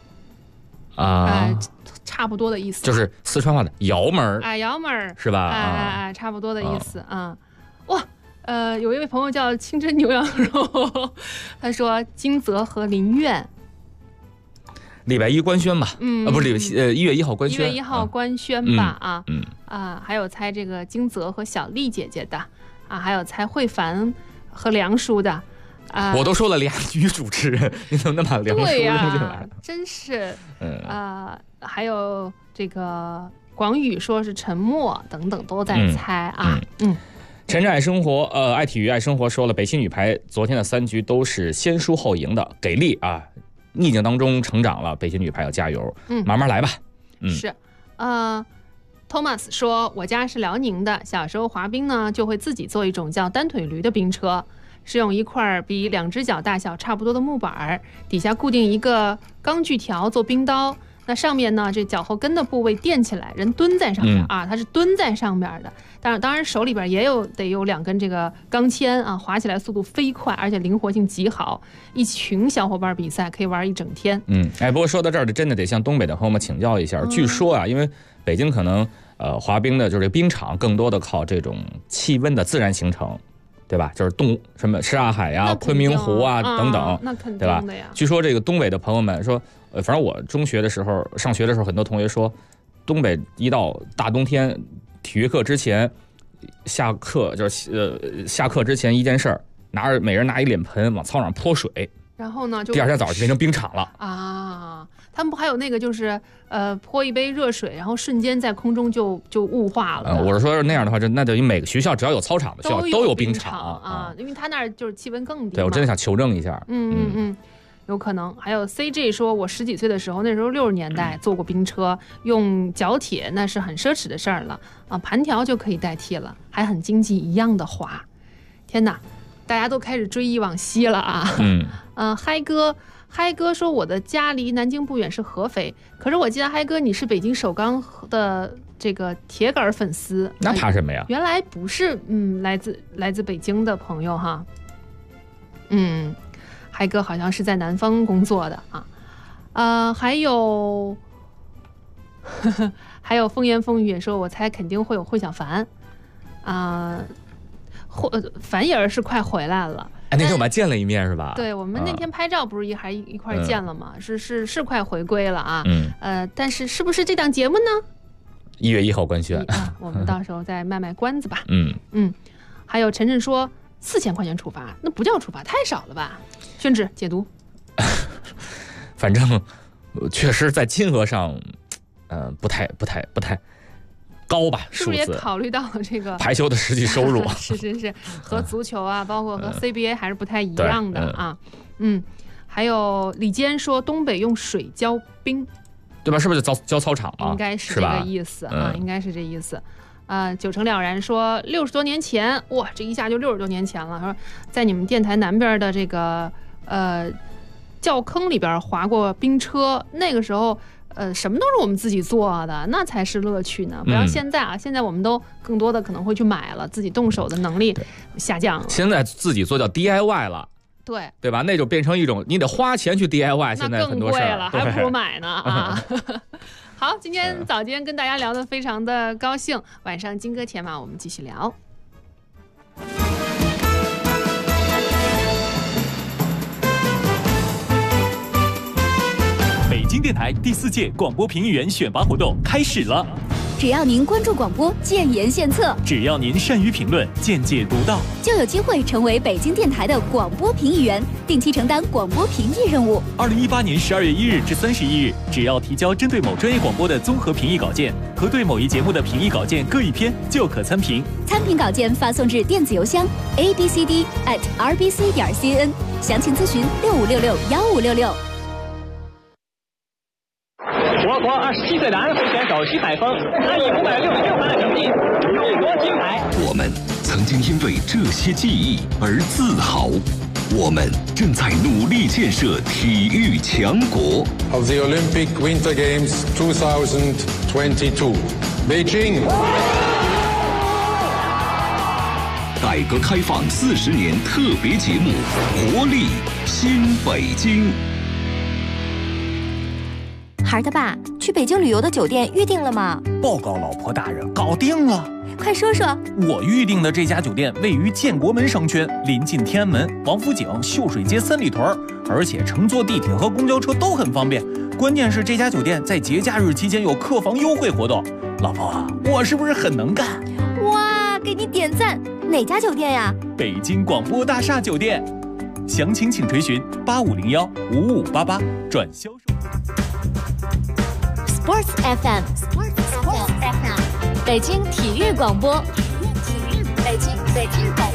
差不多的意思， 就是四川话的窑门儿， 窑门儿是吧？ 差不多的意思啊。哇。有一位朋友叫清真牛羊肉，他说金泽和林苑， 礼拜一官宣吧，不是1月1号官宣 ，1月1号官宣吧，还有猜这个金泽和小丽姐姐的还有猜慧凡和梁叔的我都说了俩女主持人，你怎么能把梁叔扔进来？ 真是，还有这个广宇说是沉默等等都在猜陈志爱生活，爱体育爱生活说了，北汽女排昨天的3局都是先输后赢的，给力啊！逆境当中成长了，北汽女排要加油，慢慢来吧。 是，Thomas 说，我家是辽宁的，小时候滑冰呢，就会自己做一种叫单腿驴的冰车，是用一块比2只脚大小差不多的木板，底下固定一个钢锯条做冰刀。那上面呢，这脚后跟的部位垫起来，人蹲在上面它是蹲在上面的。当然手里边也得有2根这个钢钎滑起来速度飞快，而且灵活性极好。一群小伙伴比赛可以玩一整天。 不过说到这儿，真的得向东北的朋友们请教一下。据说因为北京可能滑冰的就是冰场更多的靠这种气温的自然形成。对吧？就是什么什刹海呀、昆明湖等等， 那肯定对吧？据说这个东北的朋友们说，反正我中学的时候上学的时候，很多同学说，东北一到大冬天，体育课之前下课就是下课之前一件事儿，每人拿一脸盆往操场泼水， 然后呢就第二天早上就变成冰场了他们不还有那个就是泼一杯热水，然后瞬间在空中就雾化了。 我是说那样的话，那等于每个学校只要有操场的学校都有冰场因为他那儿就是气温更低。 对，我真的想求证一下。 有可能。还有 CJ 说，我10几岁的时候，那时候60年代坐过冰车，用角铁那是很奢侈的事儿了盘条就可以代替了，还很经济，一样的滑。天哪，大家都开始追忆往昔了嗨哥说，我的家离南京不远，是合肥。可是我记得嗨哥你是北京首钢的这个铁杆粉丝， 那怕什么呀？ 原来不是来自北京的朋友哈。嗨哥好像是在南方工作的还有风言风语也说，我猜肯定会有惠小凡樊爷是快回来了。 那天我们还见了一面是吧？ 对，我们那天拍照不是还一块见了吗？是快回归了但是不是这档节目呢 ？1月1号官宣我们到时候再卖关子吧。还有晨晨说4000块钱处罚，那不叫处罚，太少了吧？宣志解读。 反正确实在金额上，不太高吧？ 是不是也考虑到了这个排球的实际收入？ 是，和足球包括和 CBA 还是不太一样的还有李坚说，东北用水浇冰， 对吧？是不是就浇操场应该是这个意思应该是这意思。9成了然说，60多年前，哇，这一下就60多年前了。说在你们电台南边的这个窖坑里边滑过冰车，那个时候什么都是我们自己做的，那才是乐趣呢。不要现在现在我们都更多的可能会去买了，自己动手的能力下降了。 现在自己做叫 DIY 了，对吧？那就变成一种你得花钱去 DIY， 现在很多事儿了，还不如买呢好，今天早间跟大家聊得非常的高兴，晚上金戈铁马我们继续聊。 北京电台第4届广播评议员选拔活动开始了。 只要您关注广播，建言献策； 只要您善于评论，见解独到， 就有机会成为北京电台的广播评议员，定期承担广播评议任务。 2018年12月1日至31日，只要提交针对某专业广播的综合评议稿件和对某一节目的评议稿件各1篇，就可参评。 参评稿件发送至电子邮箱 abcd@rbc.cn， 详情咨询65661566。 我国27岁的安徽选手徐海峰，他以566分的成绩勇夺金牌。 我们曾经因为这些记忆而自豪，我们正在努力建设体育强国。 Of the Olympic Winter Games 2022, Beijing。 改革开放40年特别节目《活力新北京》。 孩儿他爸，去北京旅游的酒店预定了吗？ 报告老婆大人，搞定了。 快说说。 我预定的这家酒店位于建国门商圈，临近天安门、王府井、秀水街3里屯，而且乘坐地铁和公交车都很方便。关键是这家酒店在节假日期间有客房优惠活动。老婆啊，我是不是很能干？ 哇，给你点赞！哪家酒店呀？ 北京广播大厦酒店。详情请垂询8501-5588转销售。 Sports FM， 北京体育广播，北京广播。